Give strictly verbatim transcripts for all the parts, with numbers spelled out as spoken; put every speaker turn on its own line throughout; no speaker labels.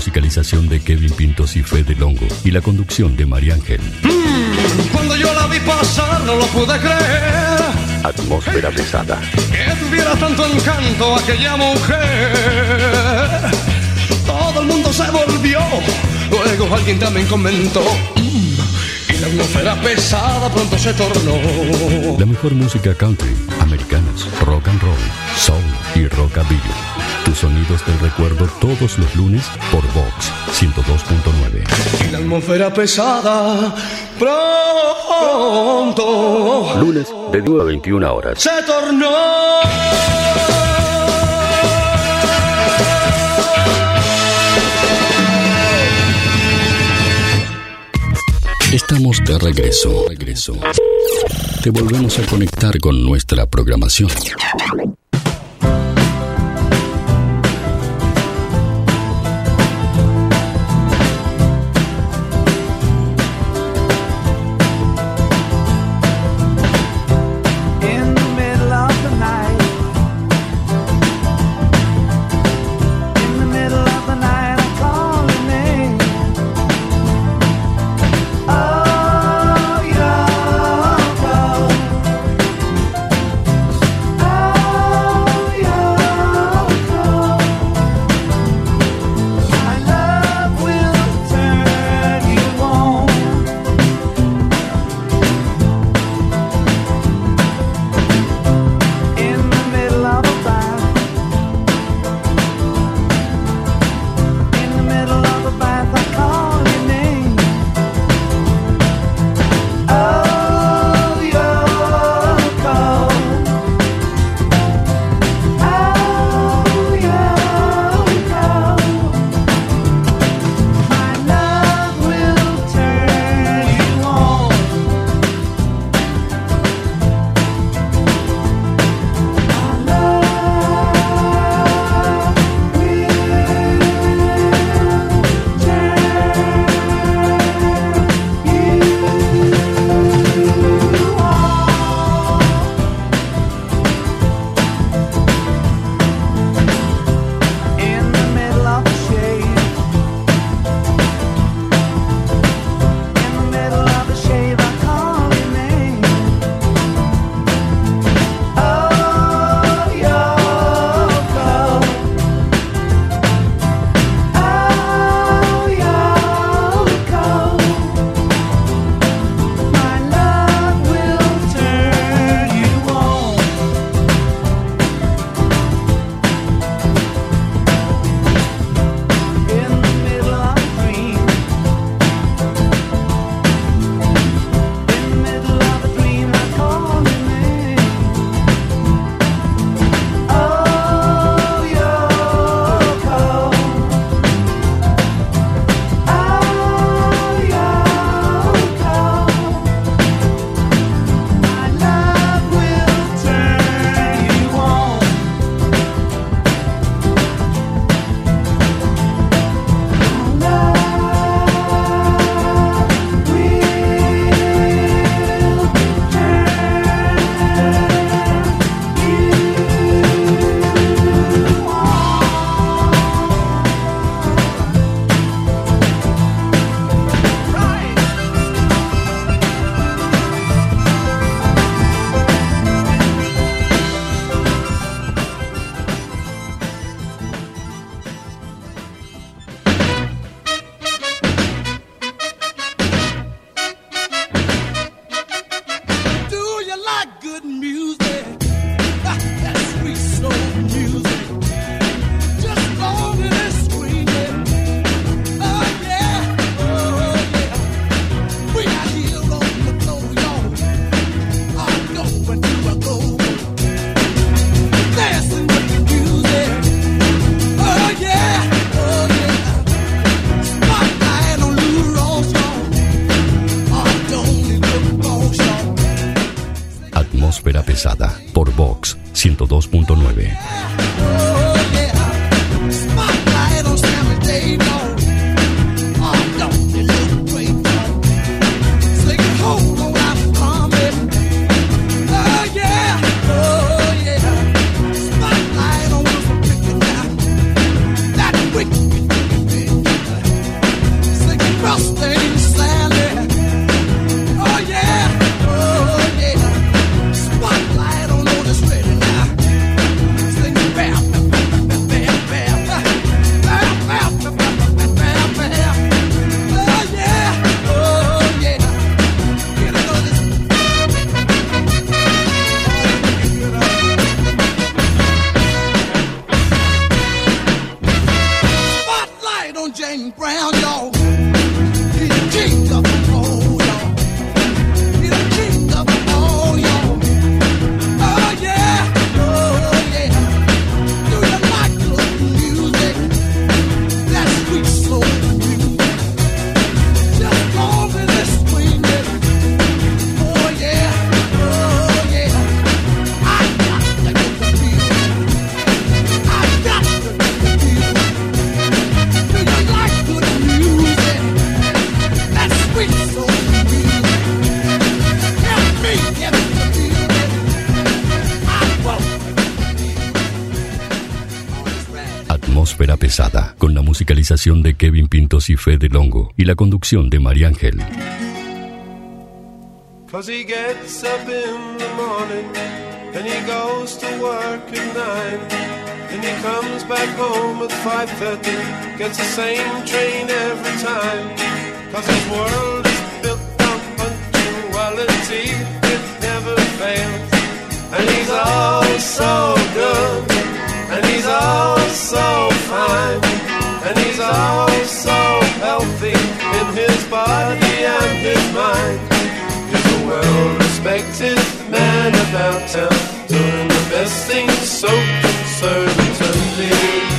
musicalización de Kevin Pintos y Fede Longo y la conducción de María Ángel.
Mm, cuando yo la vi pasar no lo pude creer.
Atmósfera pesada.
Que tuviera tanto encanto aquella mujer. Todo el mundo se volvió. Luego alguien también comentó. Mm, y la atmósfera pesada pronto se tornó.
La mejor música country, americanas, rock and roll, soul y rockabilly. Tus sonidos del recuerdo todos los lunes por Vox ciento dos punto nueve.
Y la atmósfera pesada pronto.
Lunes de nueve a veintiuna horas.
Se tornó.
Estamos de regreso, regreso. Te volvemos a conectar con nuestra programación. Pesada por Vox ciento dos punto nueve.
Jane Brown, y'all. He's a king of the road, y'all. He's a king of the road, y'all. Oh yeah, oh yeah. Do you like good music? That's sweet soul music. Just go over this swing it. Oh yeah, oh yeah. I got to get the feel. I got to get the feel. Do you like good music? That's sweet soul music. Help me get the feel. I won't.
Atmósfera pesada, con la musicalización de Kevin Pintos y Fede Longo y la conducción de María Ángel.
Cause he gets up in the morning and he goes to work at nine, and he comes back home at five thirty, gets the same train every time. Cause his world is built on punctuality, it never fails. And he's all so good, and he's all so fine, and he's all so healthy in his body and his mind. He's a well-respected man about town, doing the best things so conservatively.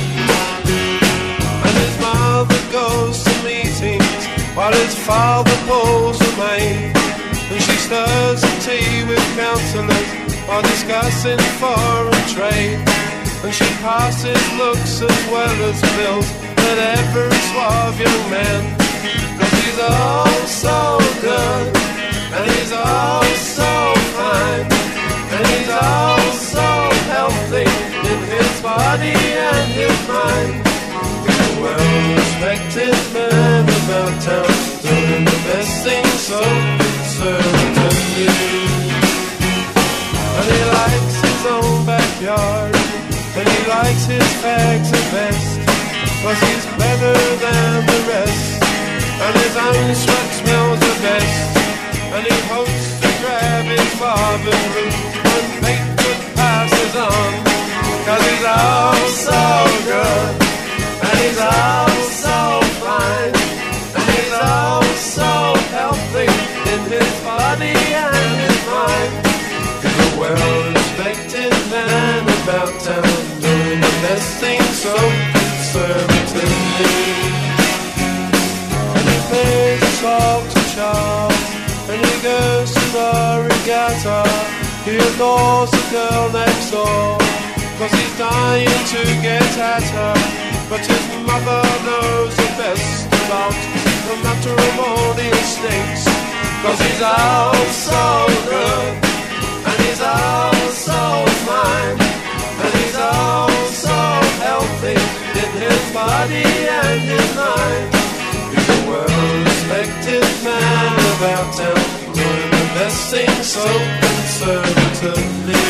And his mother goes to meetings while his father pulls a maid, and she stirs the tea with counsellors while discussing foreign trade. And she passes looks as well as bills at every suave young man. Cause he's all so good, and he's all so fine, and he's all so healthy in his body and his mind. He's a well-respected man about town, doing the best things so conservatively. And he likes his own backyard, and he likes his fags the best, cause he's better than the rest, and his own sweat smells the best. And he hopes to grab his father's root and make good passes on, cause he's all so good, and he's all so fine, and he's all so healthy in his body and his mind. He's a well-respected man about town, doing the best thing so conservatively. And he pays a song to Charles, and he goes to the regatta. He adores the girl next door, cause he's dying to get at her. But his mother knows the best about the matrimonial snakes, cause he's all so good, and he's all so fine, and he's all so healthy in his body and his mind. He's a well-respected man about town, doing the best thing so conservatively.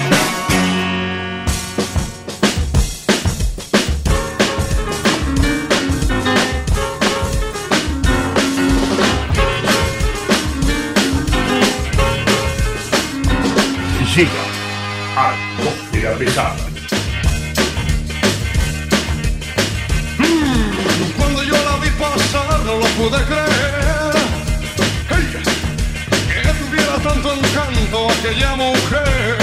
Siga Atmósfera pesada.
Cuando yo la vi pasar no lo pude creer, hey, que tuviera tanto encanto aquella mujer.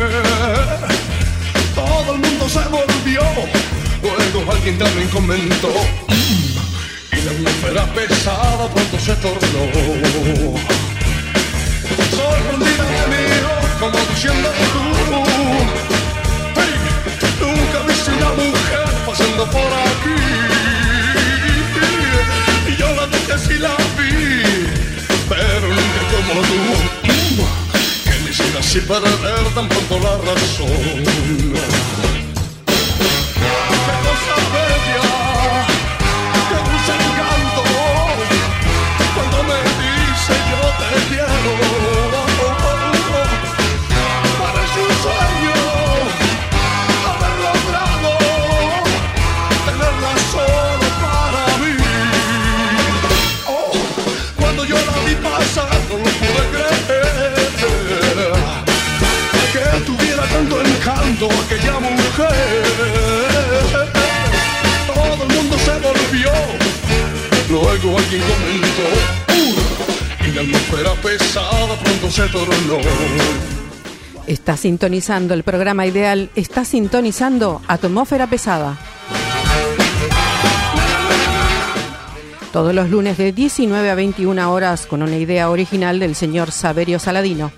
Todo el mundo se volvió, luego alguien también comentó, y la atmósfera pesada pronto se tornó. Sorprendida me miró como diciendo tú, hey, nunca viste una mujer pasando por aquí. Y yo la dije si la vi, pero nunca como tú, que me hiciera así perder tan pronto la razón. Qué cosa bella, qué dulce encanto, cuando me dice yo te quiero. Parece un sueño haber logrado tenerla solo para mí. Oh, cuando yo la vi pasar no lo pude creer, que tuviera tanto encanto aquella mujer. luego alguien comentó, uh, y la atmósfera pesada pronto se tornó.
Está sintonizando el programa ideal, está sintonizando Atmósfera Pesada. Todos los lunes de diecinueve a veintiuna horas con una idea original del señor Saverio Saladino.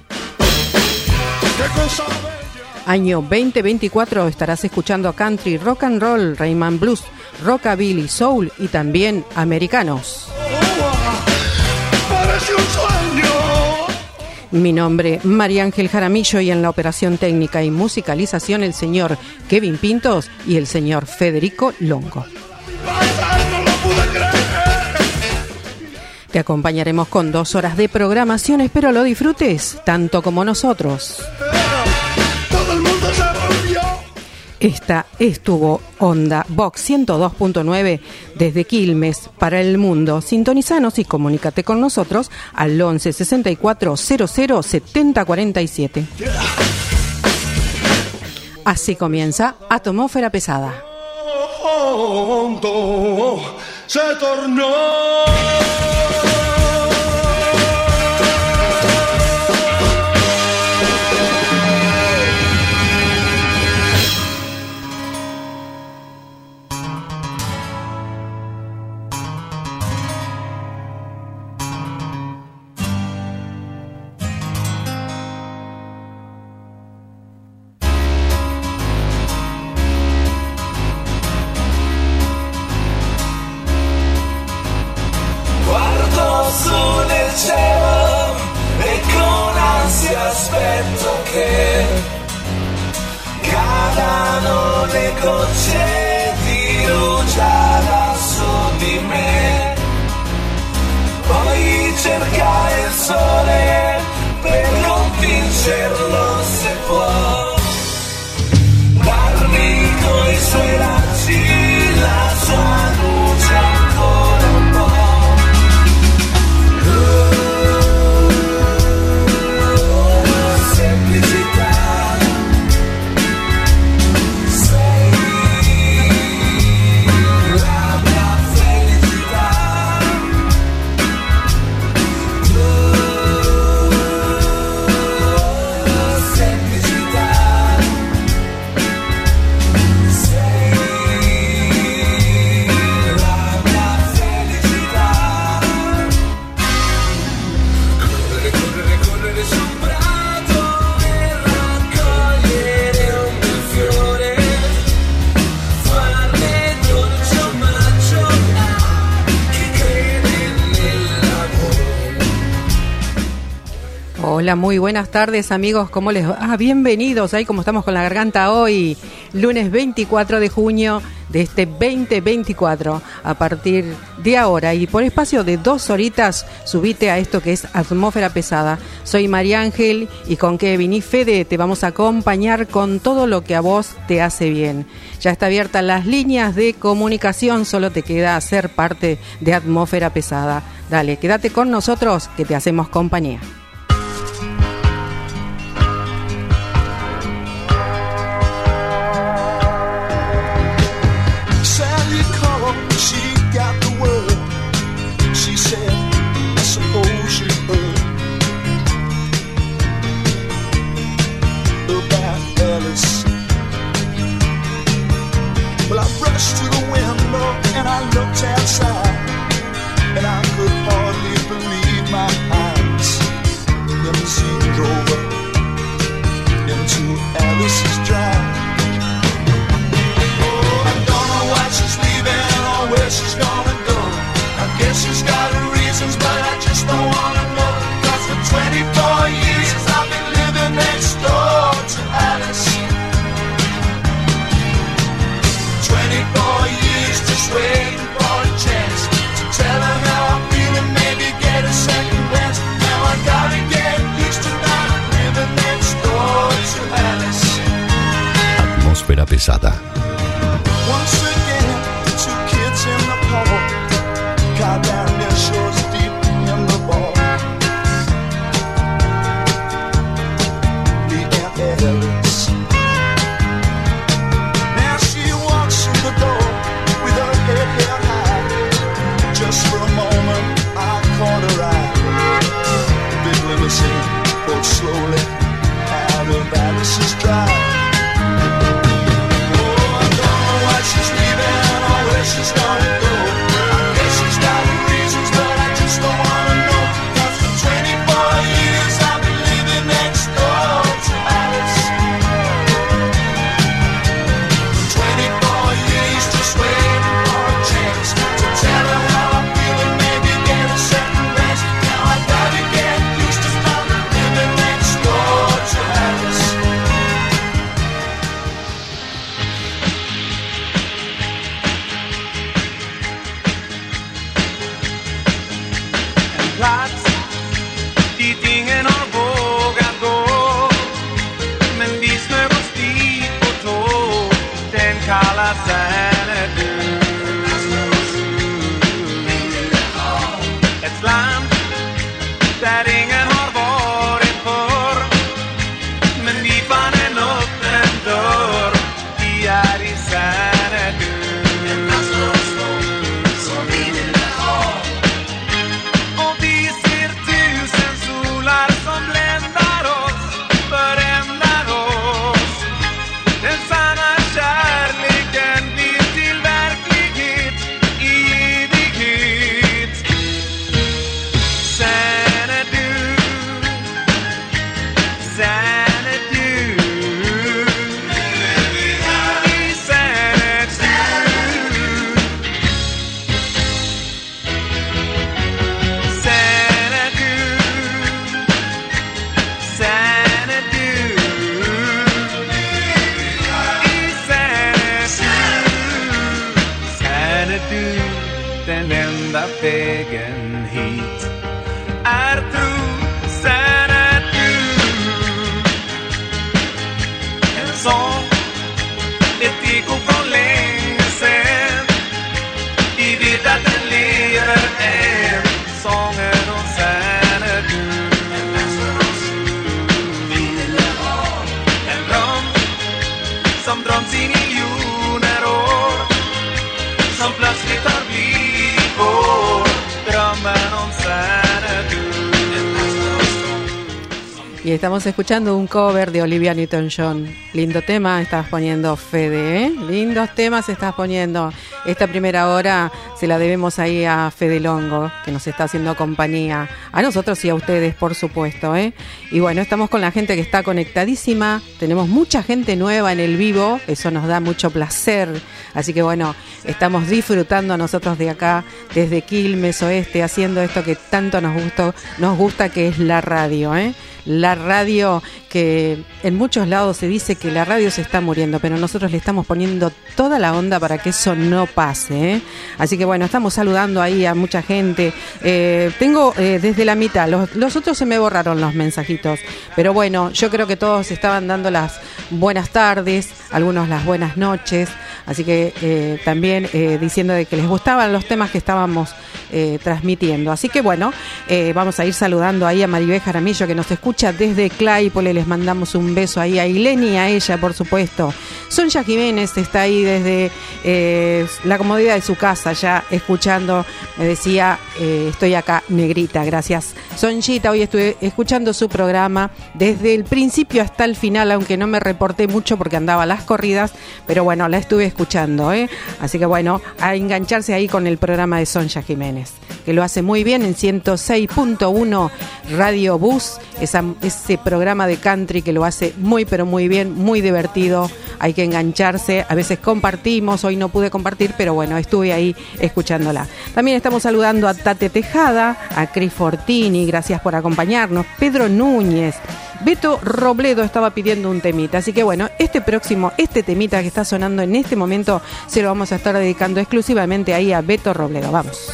Año veinte veinticuatro estarás escuchando country, rock and roll, Rhythm Blues, rockabilly, soul y también americanos.
Parece un sueño.
Mi nombre, María Ángel Jaramillo, y en la operación técnica y musicalización el señor Kevin Pintos y el señor Federico Longo.
No lo pude creer.
Te acompañaremos con dos horas de programación, espero lo disfrutes tanto como nosotros.
Todo el mundo se volvió.
Esta estuvo Onda Vox ciento dos punto nueve desde Quilmes para el mundo. Sintonizanos y comunícate con nosotros al once sesenta y cuatro cero cero setenta cuarenta y siete. Así comienza Atmósfera Pesada.
Pronto se tornó.
cielo e con ansia aspetto che cadano le gocce di rugiada su di me, poi cercare il sole per convincerlo se può darmi coi suoi raggi la sua luce ancora un po'.
Hola, muy buenas tardes amigos, ¿cómo les va? Ah, bienvenidos, ahí como estamos con la garganta hoy, lunes veinticuatro de junio de este veinte veinticuatro. A partir de ahora y por espacio de dos horitas, subite a esto que es Atmósfera Pesada. Soy María Ángel y con Kevin y Fede te vamos a acompañar con todo lo que a vos te hace bien. Ya está abiertas las líneas de comunicación, solo te queda ser parte de Atmósfera Pesada. Dale, quédate con nosotros que te hacemos compañía.
Xanadu, den enda vägen hit är tro Xanadu. En sång, ett eko från länge sen. Vi vet att den lever än, sången om Xanadu. En dröm som dröms i miljoner år, som plötsligt har blivit vår. Drömmen om Xanadu.
Y estamos escuchando un cover de Olivia Newton-John. Lindo tema estás poniendo, Fede, ¿eh? Lindos temas estás poniendo. Esta primera hora se la debemos ahí a Fede Longo, que nos está haciendo compañía. A nosotros y a ustedes, por supuesto, ¿eh? Y bueno, estamos con la gente que está conectadísima. Tenemos mucha gente nueva en el vivo. Eso nos da mucho placer. Así que bueno, estamos disfrutando nosotros de acá, desde Quilmes Oeste, haciendo esto que tanto nos gusta, nos gusta, que es la radio, ¿eh? La radio, que en muchos lados se dice que la radio se está muriendo, pero nosotros le estamos poniendo toda la onda para que eso no pase, ¿eh? Así que bueno, estamos saludando ahí a mucha gente. Eh, tengo eh, desde la mitad, los, los otros se me borraron los mensajitos, pero bueno, yo creo que todos estaban dando las buenas tardes, algunos las buenas noches, así que eh, también eh, diciendo de que les gustaban los temas que estábamos eh, transmitiendo. Así que bueno, eh, vamos a ir saludando ahí a Maribel Jaramillo, que nos escucha desde Claypole. Les mandamos un beso ahí a Ileni y a ella, por supuesto. Sonja Jiménez está ahí desde eh, la comodidad de su casa, ya escuchando. Me decía, eh, estoy acá, negrita. Gracias, Sonjita. Hoy estuve escuchando su programa desde el principio hasta el final, aunque no me reporté mucho porque andaba a las corridas, pero bueno, la estuve escuchando, ¿eh? Así que bueno, a engancharse ahí con el programa de Sonja Jiménez, que lo hace muy bien en ciento seis punto uno Radio Bus, esa, ese programa de country que lo hace muy pero muy bien, muy divertido. Hay que engancharse, a veces compartimos, hoy no pude compartir, pero bueno, estuve ahí escuchándola. También estamos saludando a Tate Tejada, a Cris Fortini, gracias por acompañarnos, Pedro Núñez, Beto Robledo estaba pidiendo un temita, así que bueno, este próximo, este temita que está sonando en este momento, se lo vamos a estar dedicando exclusivamente ahí a Beto Robledo. Vamos.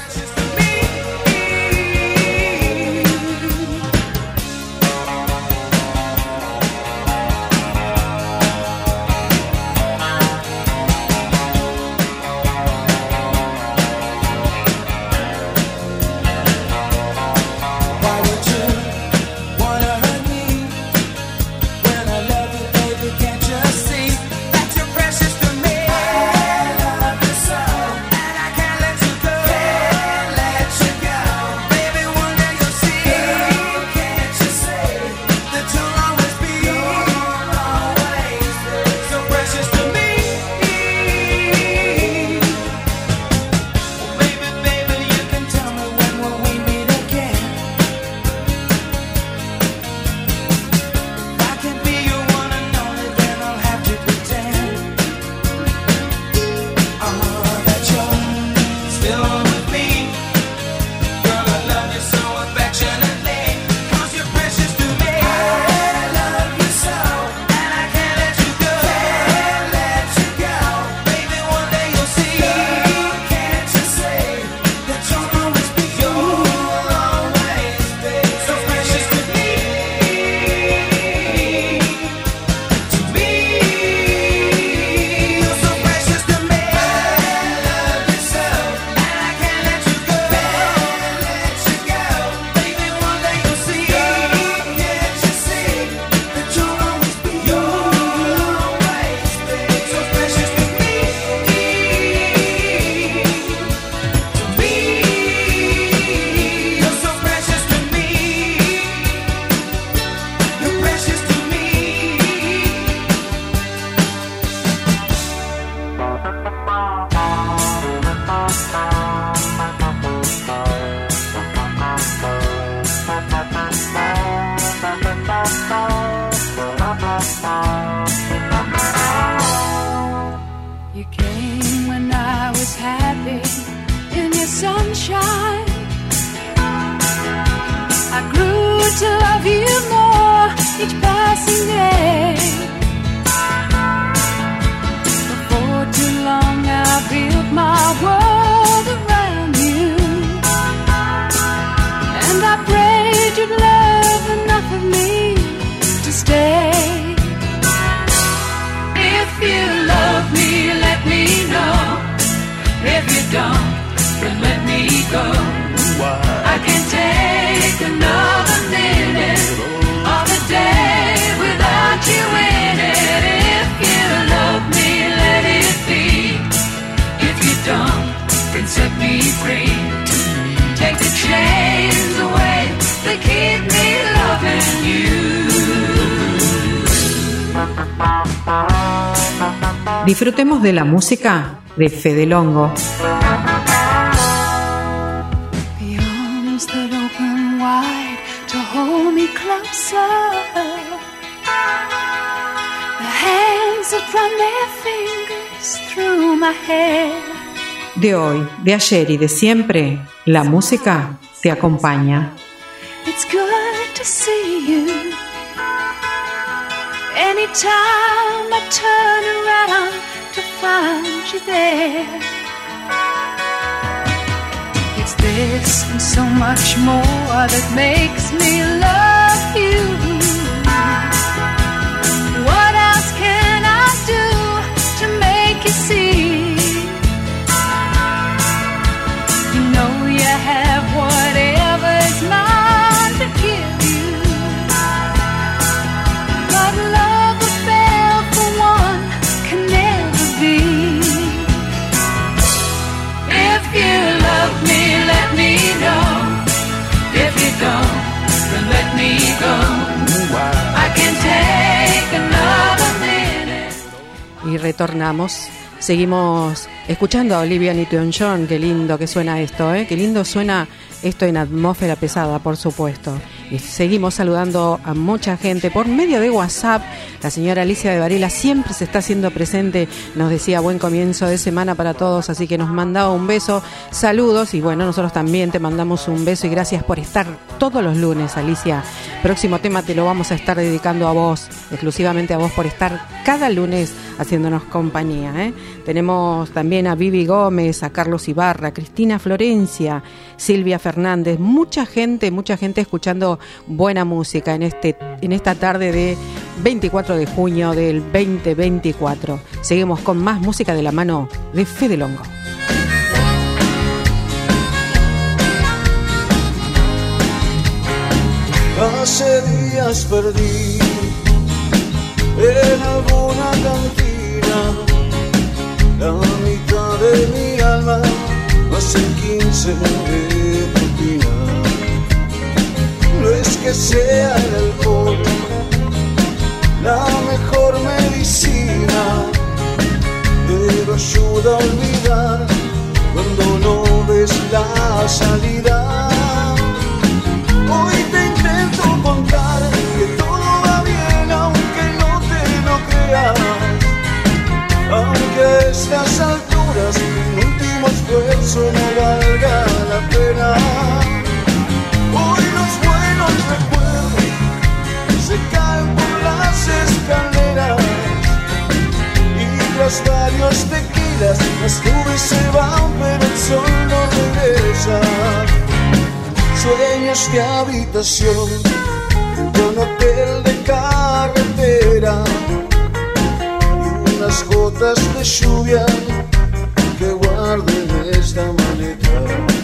Precious to me, I love you so, and I can't let you go.
don't, then let me go. I can't take another minute of the day without you in it. If you love me, let it be. If you don't, then set me free. Take the chains away that keep me loving you.
Disfrutemos de la música de Fede Longo.
The arms that open wide to hold me closer. The hands that run their fingers through my hair.
De hoy, de ayer y de siempre, la música te acompaña.
It's good to see you. Anytime I turn around to find you there. It's this and so much more that makes me love you. What else can I do to make you see? You know you have whatever's mine to give you. But love affair for one can never be. If you love me, let me know. If you don't, then let me go. I can take another minute.
Y retornamos. Seguimos escuchando a Olivia Newton-John. Qué lindo que suena esto, ¿eh? Qué lindo suena esto en atmósfera pesada, por supuesto. Y seguimos saludando a mucha gente por medio de WhatsApp. La señora Alicia de Varela siempre se está haciendo presente. Nos decía buen comienzo de semana para todos, así que nos mandaba un beso, saludos. Y bueno, nosotros también te mandamos un beso y gracias por estar todos los lunes, Alicia. Próximo tema te lo vamos a estar dedicando a vos, exclusivamente a vos, por estar cada lunes haciéndonos compañía, ¿eh? Tenemos también a Vivi Gómez, a Carlos Ibarra, Cristina Florencia, Silvia Fernández, mucha gente, mucha gente escuchando buena música en este en esta tarde de veinticuatro de junio del veinte veinticuatro. Seguimos con más música de la mano de Fede Longo.
Hace días perdí en alguna cantina la mitad de mi alma, hace quince de propina. No es que sea el alcohol la mejor medicina, pero ayuda a olvidar cuando no ves la salida. Hoy te intento contar que todo va bien aunque no te lo creas, aunque a estas alturas un último esfuerzo no valga la pena. Hoy los buenos recuerdos se caen por las escaleras y tras varios tequilas las nubes se van pero el sol no regresa. Sueños de habitación de un hotel de carretera y unas gotas de lluvia que guardo en esta maleta.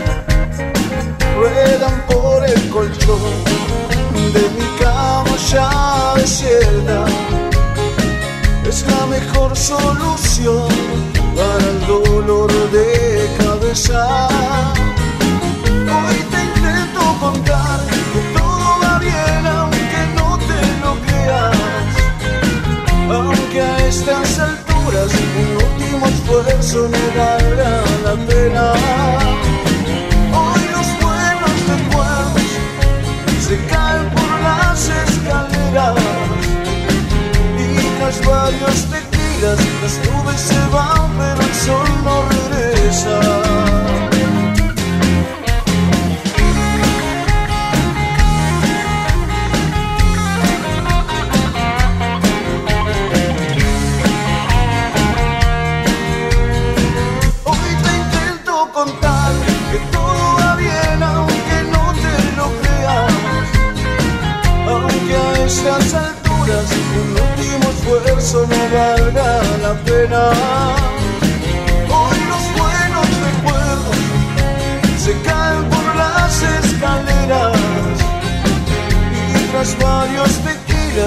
Ruedan por el colchón de mi cama ya desierta. Es la mejor solución para el dolor de cabeza. Hoy te intento contar que todo va bien aunque no te lo creas, aunque a estas alturas un último esfuerzo no valga la pena. Hoy los buenos recuerdos se caen por las escaleras y tras varios tequilas las nubes se van pero el sol no regresa. A estas alturas un último esfuerzo no valga la pena. Hoy los buenos recuerdos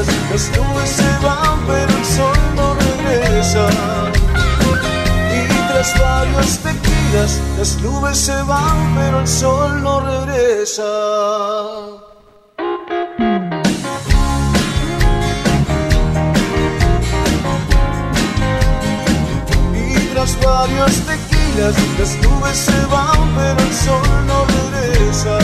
esquinas, las nubes se van pero el sol no regresa. Y tras varios tequilas, las nubes se van pero el sol no regresa. Tras varios tequilas, las nubes se van, pero el sol no regresa.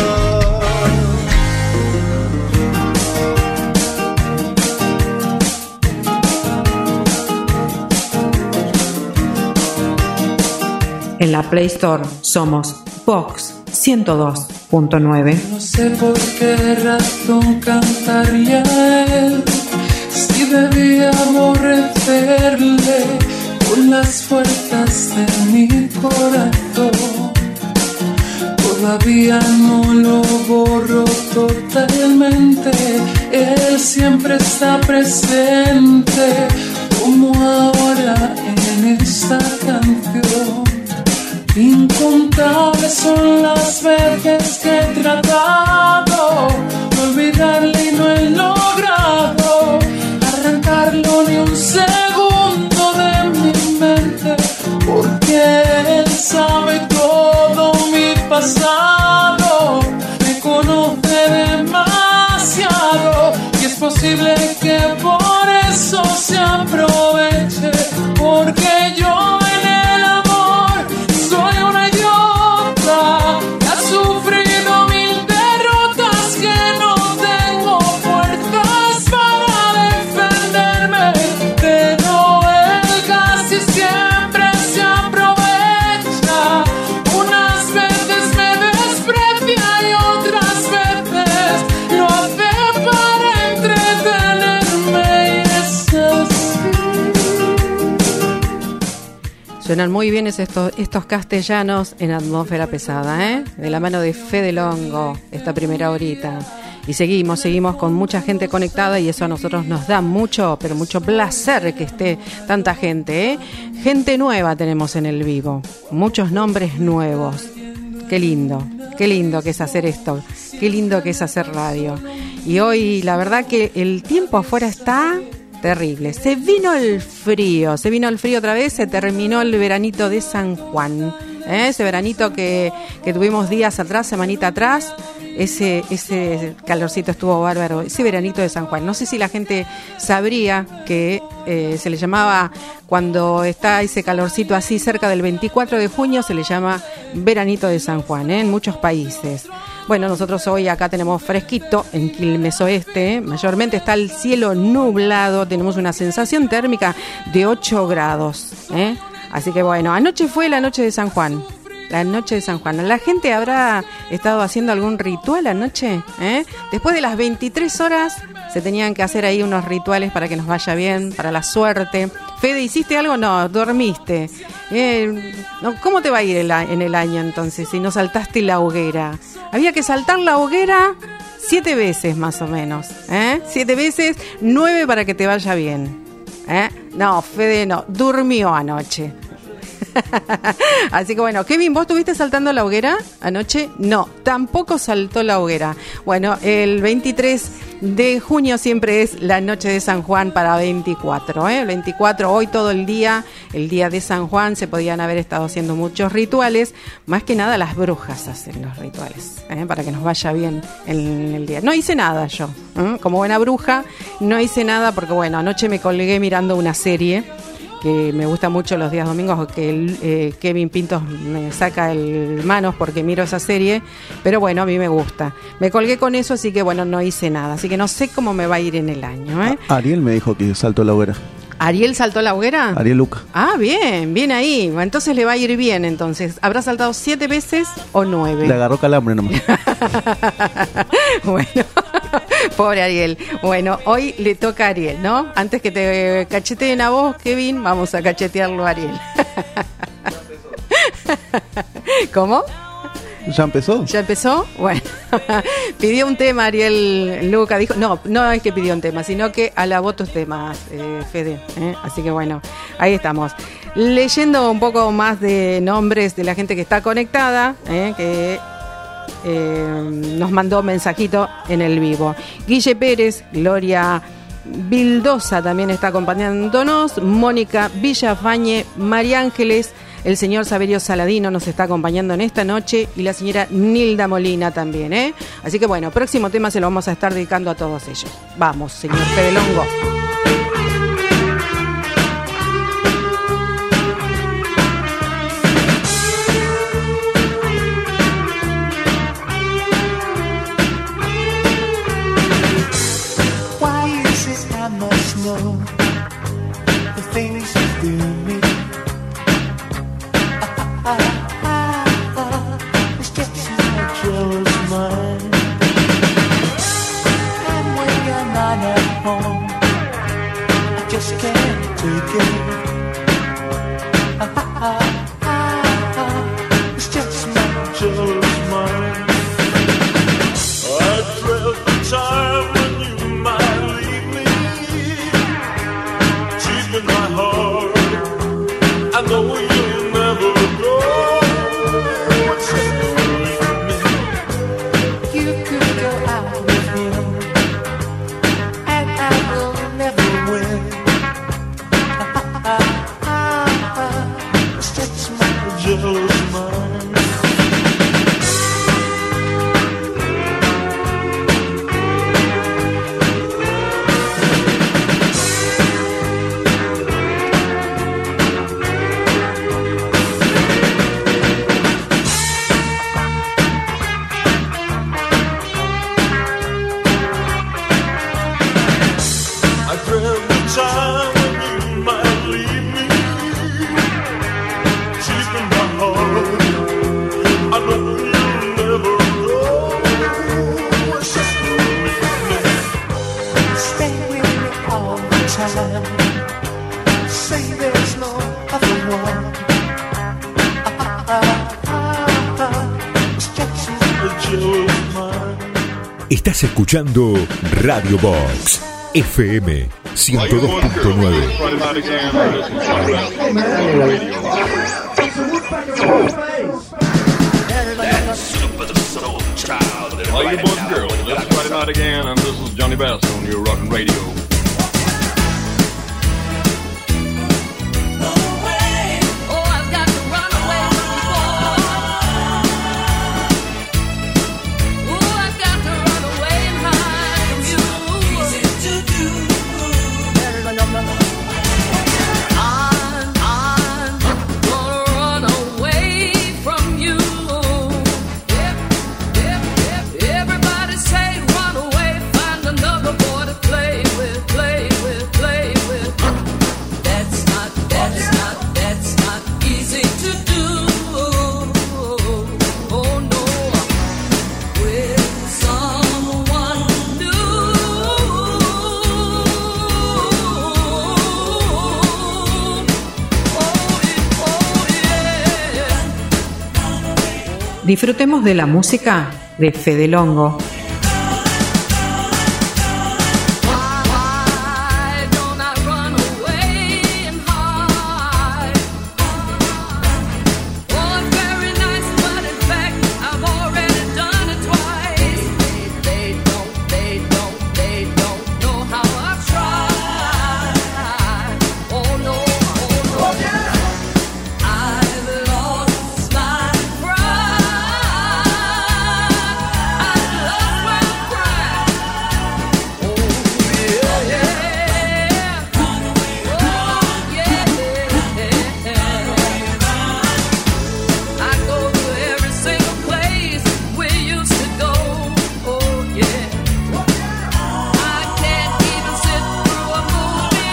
En la Play Store somos Vox ciento dos punto nueve.
No sé por qué razón cantaría él, si debía aborrecerle con las fuerzas de mi corazón. Todavía no lo borro totalmente, él siempre está presente, como ahora en esta canción. Incontables son las veces que he tratado de olvidarle y no he logrado arrancarlo ni un segundo de mi mente, porque él sabe todo mi pasado, me conoce demasiado y es posible que por eso se aproveche, porque yo en el amor soy una idiota que ha sufrido mil derrotas, que no tengo fuerzas para defenderme, pero él casi siempre se aprovecha. Unas veces me desprecia y otras veces lo hace para entretenerme, y es así.
Suenan muy bien estos, estos castellanos en Atmósfera Pesada, ¿eh? De la mano de Fede Longo, esta primera horita. Y seguimos, seguimos con mucha gente conectada y eso a nosotros nos da mucho, pero mucho placer que esté tanta gente, ¿eh? Gente nueva tenemos en el vivo, muchos nombres nuevos. Qué lindo, qué lindo que es hacer esto, qué lindo que es hacer radio. Y hoy la verdad que el tiempo afuera está terrible. Se vino el frío, se vino el frío otra vez, se terminó el veranito de San Juan, ¿eh? Ese veranito que, que tuvimos días atrás, semanita atrás, ese, ese calorcito estuvo bárbaro, ese veranito de San Juan. No sé si la gente sabría que eh, se le llamaba, cuando está ese calorcito así cerca del veinticuatro de junio, se le llama veranito de San Juan, ¿eh? En muchos países. Bueno, nosotros hoy acá tenemos fresquito en Quilmes Oeste, ¿eh? Mayormente está el cielo nublado, tenemos una sensación térmica de ocho grados, ¿eh? Así que bueno, anoche fue la noche de San Juan, la noche de San Juan. ¿La gente habrá estado haciendo algún ritual anoche? ¿Eh? Después de las veintitrés horas se tenían que hacer ahí unos rituales para que nos vaya bien, para la suerte. Fede, ¿hiciste algo? No, dormiste. Eh, no, ¿cómo te va a ir el, en el año entonces si no saltaste la hoguera? Había que saltar la hoguera siete veces más o menos, ¿eh? Siete veces, nueve para que te vaya bien, ¿eh? No, Fede no, durmió anoche. Así que bueno, Kevin, ¿vos estuviste saltando la hoguera anoche? No, tampoco saltó la hoguera. Bueno, el veintitrés de junio siempre es la noche de San Juan para veinticuatro, ¿eh? veinticuatro, hoy todo el día, el día de San Juan, se podían haber estado haciendo muchos rituales, más que nada las brujas hacen los rituales, ¿eh? Para que nos vaya bien en el día. No hice nada yo, ¿eh? Como buena bruja, no hice nada porque bueno, anoche me colgué mirando una serie que me gusta mucho los días domingos, que el, eh, Kevin Pintos me saca el manos porque miro esa serie, pero bueno, a mí me gusta. Me colgué con eso, así que bueno, no hice nada, así que no sé cómo me va a ir en el año, ¿eh?
Ariel me dijo que saltó la hoguera.
¿Ariel saltó la hoguera?
Ariel Luca.
Ah, bien, bien ahí. Entonces le va a ir bien, entonces. ¿Habrá saltado siete veces o nueve?
Le agarró calambre nomás.
Bueno, pobre Ariel. Bueno, hoy le toca a Ariel, ¿no? Antes que te cacheteen a vos, Kevin, vamos a cachetearlo a Ariel. ¿Cómo?
¿Ya empezó?
¿Ya empezó? Bueno, pidió un tema Ariel Luca, dijo, no, no es que pidió un tema, sino que alabó tus temas, eh, Fede, ¿eh? Así que bueno, ahí estamos. Leyendo un poco más de nombres de la gente que está conectada, ¿eh? que eh, nos mandó mensajito en el vivo. Guille Pérez, Gloria Vildosa también está acompañándonos, Mónica Villafañe, María Ángeles, el señor Saverio Saladino nos está acompañando en esta noche y la señora Nilda Molina también, ¿eh? Así que bueno, próximo tema se lo vamos a estar dedicando a todos ellos. Vamos, señor Fede Longo.
Why is it I must know the things you do me? Ah, ah, ah, ah, it's just my jealous mind. And when you're not at home, I just can't take it. Ah, ah, ah, ah, it's just my jealous mind. I dread the time when you might leave me. She's in my heart. I know you'll never go. Separate me. You could go out with him, and I will never win. Ah, ah, ah, ah, it's just my jealous mind. I dread the time when you might leave me. She's been my heart. I know you'll never go. Separate me. Stay with me all the time. Say there's no other one. Ah, ah, ah, ah, it's just my jealous mind.
Estás escuchando Radio Box F M ciento dos punto nueve.
How you boys and girls? This is Friday night again, and this is Johnny Bass on your rockin' radio.
Everybody say run away, find another boy to play with, play with, play with. That's not, that's not, that's not easy to do. Oh no, with someone new. Oh, yeah.
Disfrutemos de la música de Fede Longo.
Why don't I run away and hide? Oh, it's very nice, but in fact, I've already done it twice. They, they don't, they don't, they don't know how I've tried. Oh no, oh no, I've lost my pride. I've lost my pride. Oh yeah, yeah. Oh yeah. I go to every single place we used to go. Oh yeah. I can't even sit through a movie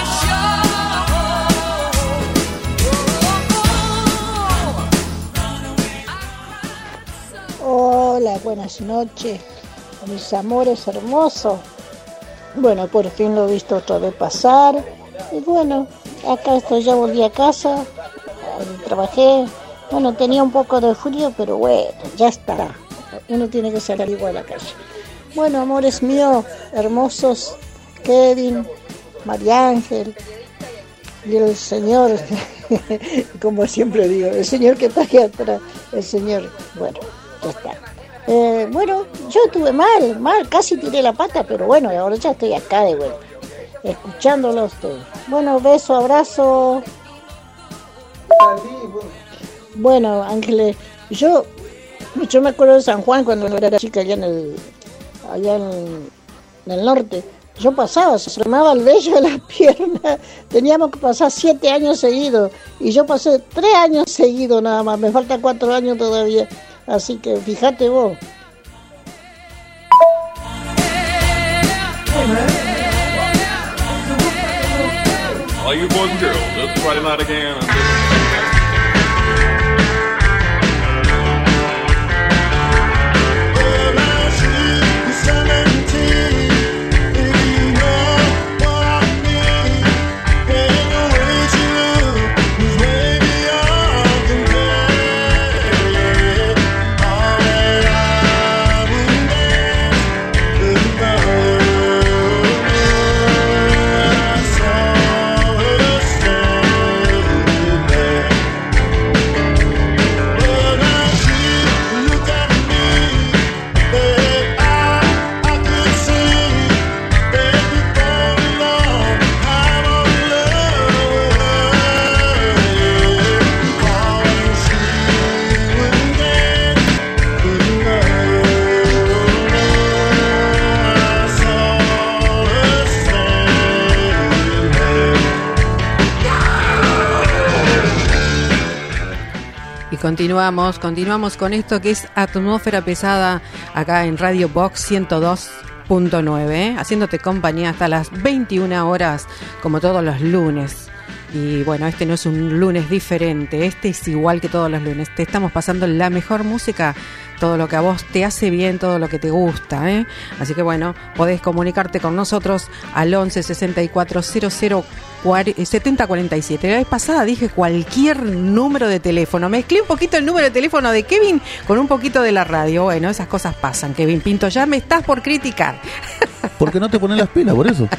show.
Hola, buenas noches, mis amores hermosos. Bueno, por fin lo he visto otra vez pasar. Y bueno, acá estoy, ya volví a casa. eh, Trabajé. Bueno, tenía un poco de frío, pero bueno, ya está. Uno tiene que salir igual a la calle. Bueno, amores míos, hermosos, Kevin, María Ángel y el señor, como siempre digo, el señor que está aquí atrás, el señor, bueno, ya está. Eh, bueno, yo estuve mal, mal, casi tiré la pata, pero bueno, ahora ya estoy acá de vuelta. escuchándolo a usted. Bueno, beso, abrazo. Bueno, Ángeles, yo, yo me acuerdo de San Juan cuando era chica allá en el, allá en, en el norte. Yo pasaba, se formaba el vello de las piernas. Teníamos que pasar siete años seguidos. Y yo pasé tres años seguidos nada más. Me faltan cuatro años todavía. Así que fíjate vos.
All you boys and girls, it's Friday night again. And this
Continuamos, continuamos con esto que es Atmósfera Pesada acá en Radio Box ciento dos punto nueve, ¿eh? Haciéndote compañía hasta las veintiuna horas como todos los lunes. Y bueno, este no es un lunes diferente, este es igual que todos los lunes. Te estamos pasando la mejor música, todo lo que a vos te hace bien, todo lo que te gusta, ¿eh? Así que bueno, podés comunicarte con nosotros al once sesenta y cuatro cero cero setenta cuarenta y siete. La vez pasada dije cualquier número de teléfono. Mezclé un poquito el número de teléfono de Kevin con un poquito de la radio. Bueno, esas cosas pasan, Kevin Pinto. Ya me estás por criticar.
¿Por qué no te pones las pilas por eso?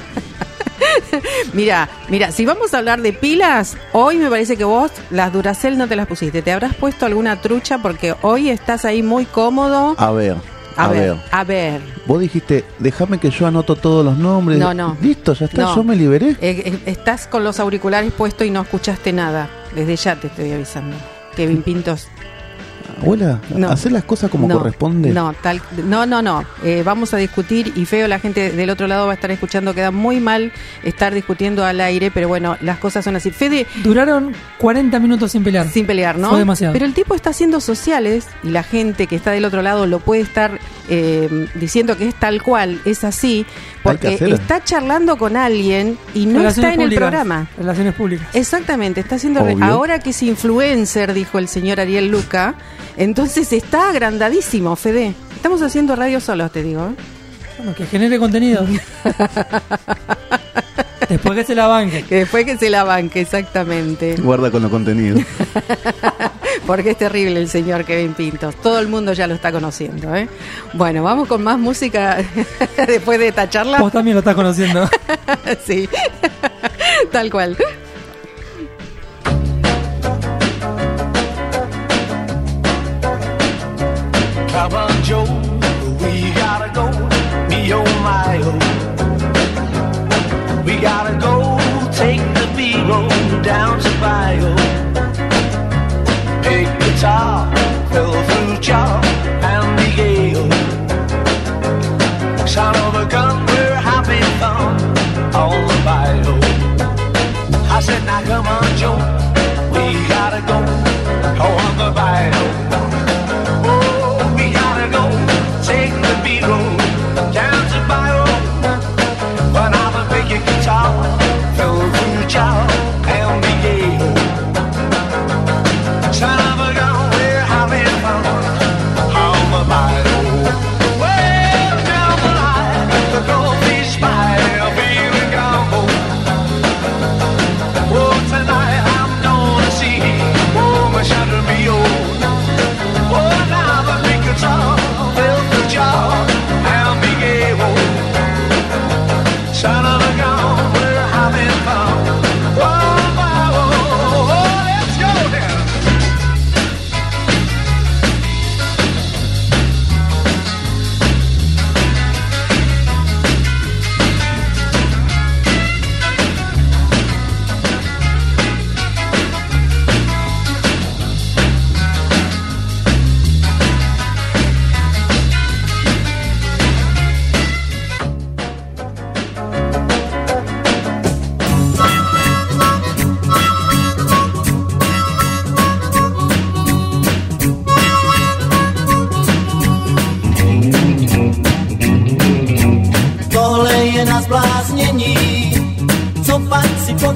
Mira, mira, si vamos a hablar de pilas, hoy me parece que vos las Duracell no te las pusiste. ¿Te habrás puesto alguna trucha? Porque hoy estás ahí muy cómodo.
A ver,
a,
a
ver,
ver.
a ver.
Vos dijiste, déjame que yo anoto todos los nombres.
No, no.
Listo, ya está,
No.
yo me liberé.
Eh, eh, estás con los auriculares puestos y no escuchaste nada. Desde ya te estoy avisando. Kevin Pintos.
Abuela,
No.
hacer las cosas como
No,
corresponde.
No, tal, no, no, no. Eh, vamos a discutir y feo la gente del otro lado va a estar escuchando. Queda muy mal estar discutiendo al aire, pero bueno, las cosas son así. Fede,
duraron cuarenta minutos sin pelear.
Sin pelear, ¿no?
Fue demasiado.
Pero el tipo está haciendo sociales y la gente que está del otro lado lo puede estar eh, diciendo que es tal cual, es así, porque
hacerlo.
está charlando con alguien y no
Relaciones
está en el
públicas.
programa.
Relaciones públicas.
Exactamente, está haciendo... re-
Obvio.
Ahora que es influencer, dijo el señor Ariel Luca, entonces está agrandadísimo, Fede. Estamos haciendo radio solos, te digo. ¿eh?
Bueno, que genere contenido. Después que se la banque.
Que después que se la banque, exactamente.
Guarda con los contenidos.
Porque es terrible el señor Kevin Pintos. Todo el mundo ya lo está conociendo, ¿eh? Bueno, vamos con más música después de esta charla.
Vos también lo estás conociendo.
Sí, tal cual.
Come on, Joe, we gotta go, me oh my oh. We gotta go, take the B-road down to Bio. Big guitar, fell through jaw, and the gale. Son of a gun, we're having fun on the Bio. I said, now come on, Joe, we gotta go, on the Bio. Take the beat road down to Bio. When I'm a big guitar, fell through jaw and the gale. Son of a gun, we're having fun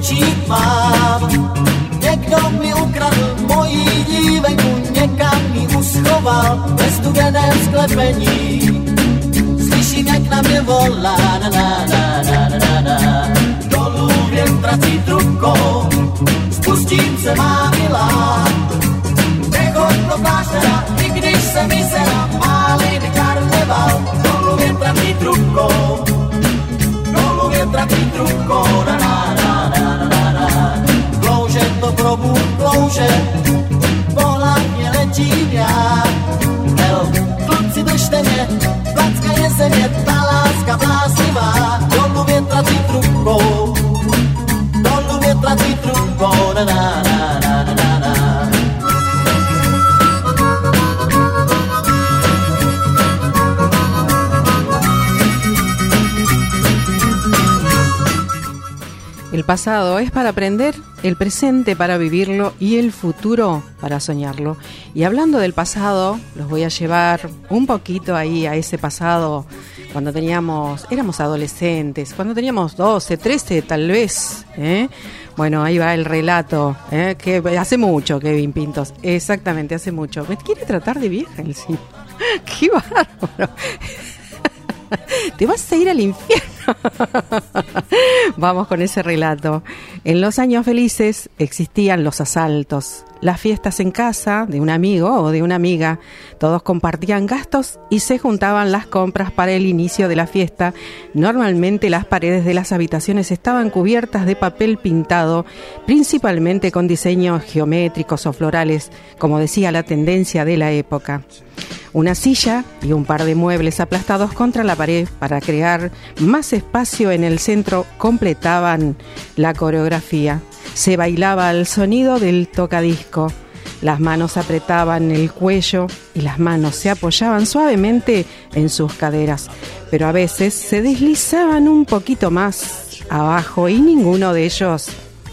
očích mám. Někdo mi ukradl mojí dívenku, někam mi uschoval ve studeném sklepení. Slyším, jak na mě volá, na na na na na na. Dolů větrací trubkou, spustím se, má milá. Nechoď do kláštera, i když se mi sera, málý karneval. Dolů větrací trubkou, dolů větrací trubkou, na na na na na na. Klouže to pro Bůh klouže, po hlavně letím já. Hel, kluci držte mě, placka je země, ta láska bláznivá. Dolů větrací trubkou, dolů větrací trubkou, na na na na na na.
El pasado es para aprender, el presente para vivirlo y el futuro para soñarlo. Y hablando del pasado, los voy a llevar un poquito ahí a ese pasado cuando teníamos, éramos adolescentes, cuando teníamos doce, trece tal vez, ¿eh? Bueno, ahí va el relato, ¿eh? Que hace mucho, Kevin Pintos, exactamente, hace mucho. Me quiere tratar de vieja el sí. ¡Qué bárbaro! Te vas a ir al infierno. Vamos con ese relato. En los años felices existían los asaltos, las fiestas en casa de un amigo o de una amiga. Todos compartían gastos y se juntaban las compras para el inicio de la fiesta. Normalmente las paredes de las habitaciones estaban cubiertas de papel pintado, principalmente con diseños geométricos o florales, como decía la tendencia de la época. Una silla y un par de muebles aplastados contra la pared para crear más espacio en el centro completaban la coreografía. Se bailaba al sonido del tocadisco. Las manos apretaban el cuello y las manos se apoyaban suavemente en sus caderas, pero a veces se deslizaban un poquito más abajo y ninguno de ellos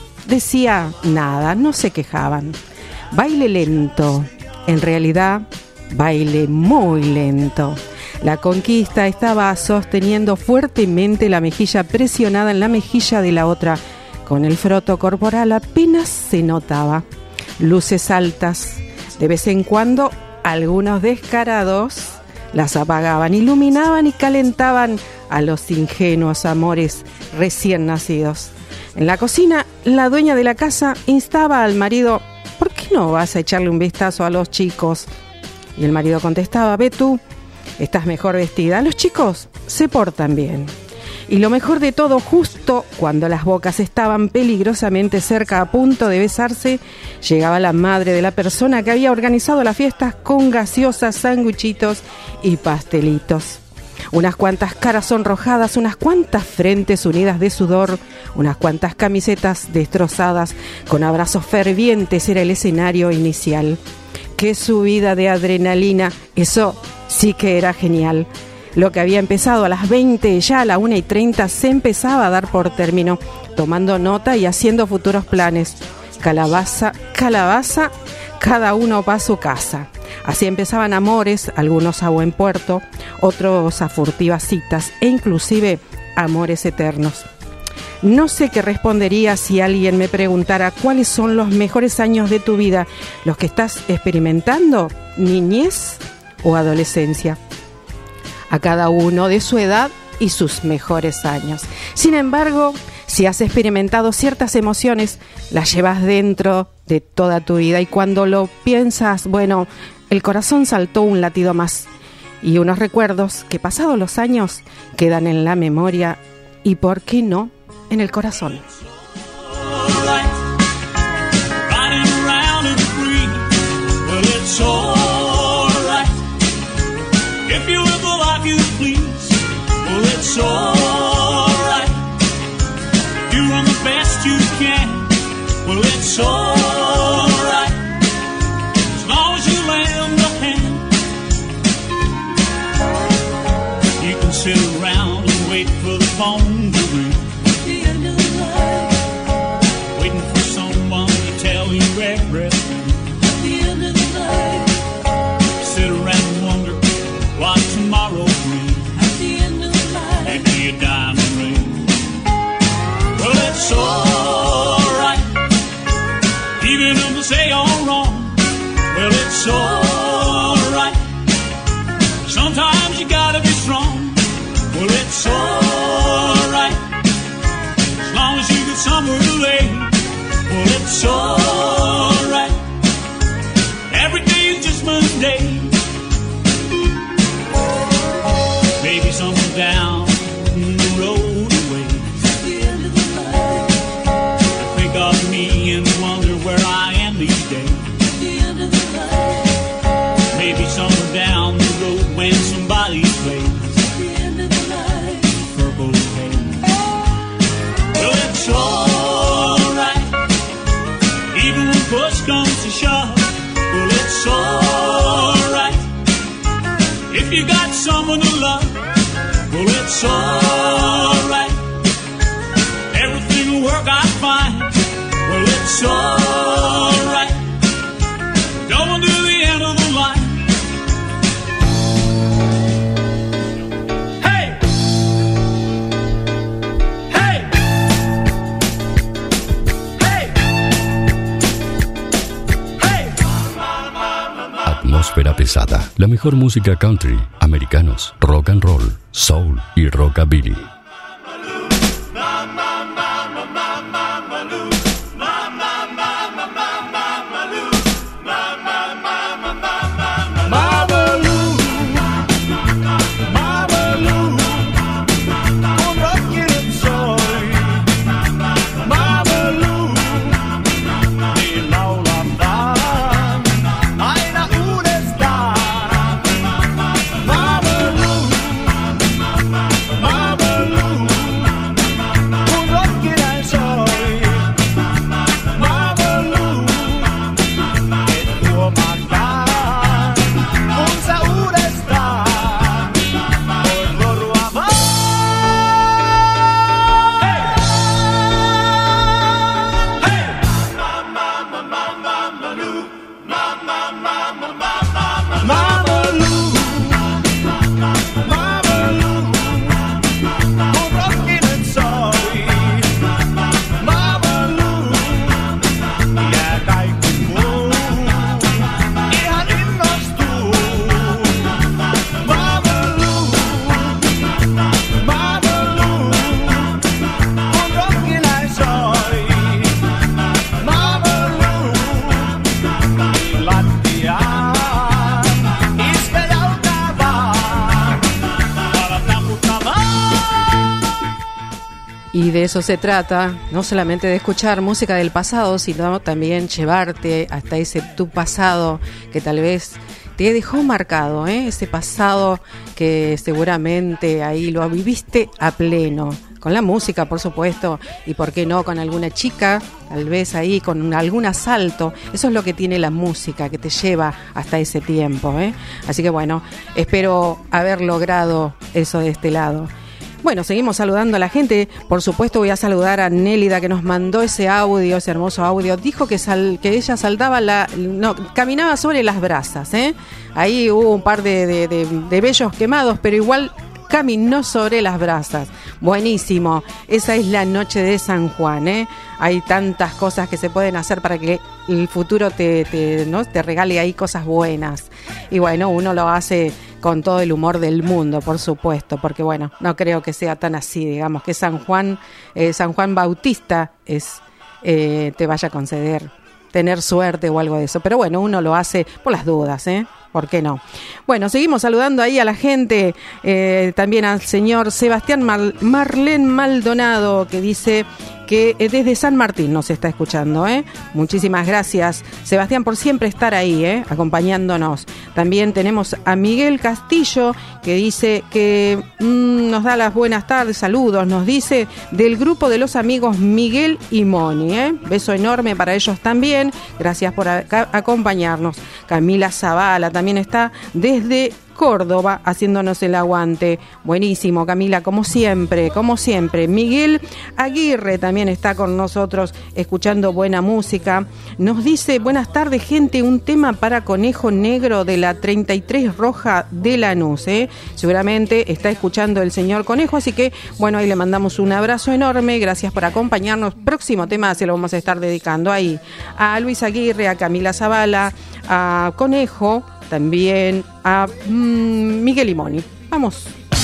decía nada, no se quejaban. Baile lento, en realidad baile muy lento. La conquista estaba sosteniendo fuertemente la mejilla presionada en la mejilla de la otra. Con el froto corporal apenas se notaba. Luces altas. De vez en cuando, algunos descarados las apagaban, iluminaban y calentaban a los ingenuos amores recién nacidos. En la cocina, la dueña de la casa instaba al marido: ¿por qué no vas a echarle un vistazo a los chicos? Y el marido contestaba: ve tú, estás mejor vestida, los chicos se portan bien. Y lo mejor de todo, justo cuando las bocas estaban peligrosamente cerca, a punto de besarse, llegaba la madre de la persona que había organizado la fiesta con gaseosas, sanguchitos y pastelitos. Unas cuantas caras sonrojadas, unas cuantas frentes unidas de sudor, unas cuantas camisetas destrozadas, con abrazos fervientes era el escenario inicial. ¡Qué subida de adrenalina! Eso sí que era genial. Lo que había empezado a las veinte, ya a la una y treinta, se empezaba a dar por término, tomando nota y haciendo futuros planes. Calabaza, calabaza, cada uno pa' su casa. Así empezaban amores, algunos a buen puerto, otros a furtivas citas e inclusive amores eternos. No sé qué respondería si alguien me preguntara cuáles son los mejores años de tu vida, los que estás experimentando, niñez o adolescencia. A cada uno de su edad y sus mejores años. Sin embargo, si has experimentado ciertas emociones, las llevas dentro de toda tu vida y cuando lo piensas, bueno, el corazón saltó un latido más y unos recuerdos que pasados los años quedan en la memoria y, ¿por qué no?, en el corazón.
It's alright. You run the best you can. Well, it's alright. As long as you lend a hand. You can sit around and wait for the phone to ring. At the end of the night, waiting for someone to tell you everything. At the end of the night, sit around and wonder what tomorrow brings. Maybe a diamond ring. Well, it's all you got someone to love, well, it's alright. Everything will work out fine. Well, it's alright. Going to the end of the line. Hey! Hey! Hey! Hey!
Atmósfera pesada. La mejor música country, americanos, rock and roll, soul y rockabilly.
Y de eso se trata, no solamente de escuchar música del pasado, sino también llevarte hasta ese tu pasado que tal vez te dejó marcado, ¿eh? Ese pasado que seguramente ahí lo viviste a pleno, con la música, por supuesto, y por qué no, con alguna chica, tal vez ahí, con algún asalto. Eso es lo que tiene la música, que te lleva hasta ese tiempo, ¿eh? Así que bueno, espero haber logrado eso de este lado. Bueno, seguimos saludando a la gente. Por supuesto voy a saludar a Nélida, que nos mandó ese audio, ese hermoso audio. Dijo que sal, que ella saltaba la, no, caminaba sobre las brasas, ¿eh? Ahí hubo un par de, de, de, de vellos quemados, pero igual caminó sobre las brasas. Buenísimo. Esa es la noche de San Juan, ¿eh? Hay tantas cosas que se pueden hacer para que el futuro te, te, ¿no? te regale ahí cosas buenas. Y bueno, uno lo hace con todo el humor del mundo, por supuesto, porque bueno, no creo que sea tan así, digamos, que San Juan, eh, San Juan Bautista es, eh, te vaya a conceder tener suerte o algo de eso. Pero bueno, uno lo hace por las dudas, ¿eh? ¿Por qué no? Bueno, seguimos saludando ahí a la gente, eh, también al señor Sebastián Mar- Marlén Maldonado, que dice que desde San Martín nos está escuchando, ¿eh? Muchísimas gracias, Sebastián, por siempre estar ahí, ¿eh? Acompañándonos. También tenemos a Miguel Castillo, que dice que mmm, nos da las buenas tardes, saludos, nos dice del grupo de los amigos Miguel y Moni, ¿eh? Beso enorme para ellos también, gracias por a- acompañarnos. Camila Zavala también está desde Córdoba haciéndonos el aguante. Buenísimo, Camila, como siempre, como siempre. Miguel Aguirre también está con nosotros escuchando buena música. Nos dice, buenas tardes, gente, un tema para Conejo Negro de la treinta y tres Roja de Lanús, ¿eh? Seguramente está escuchando el señor Conejo, así que, bueno, ahí le mandamos un abrazo enorme, gracias por acompañarnos. Próximo tema se lo vamos a estar dedicando ahí a Luis Aguirre, a Camila Zavala, a Conejo, también a mmm, Miguel Limoni. Vamos.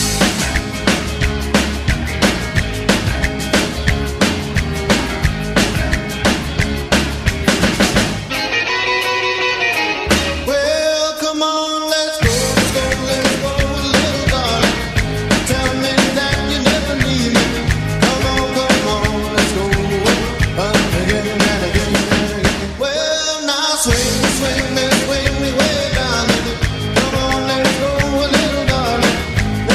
Well, come on, let's go, let's go, let's go, little darling. Tell me that you never leave me. Come on, come on, let's go. Again and again and again. Well, now swing, swing me, swing me way down. Come on, let's go, little darling.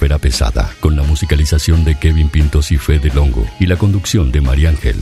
Atmósfera Pesada, con la musicalización de Kevin Pintos y Fede Longo y la conducción de María Ángel.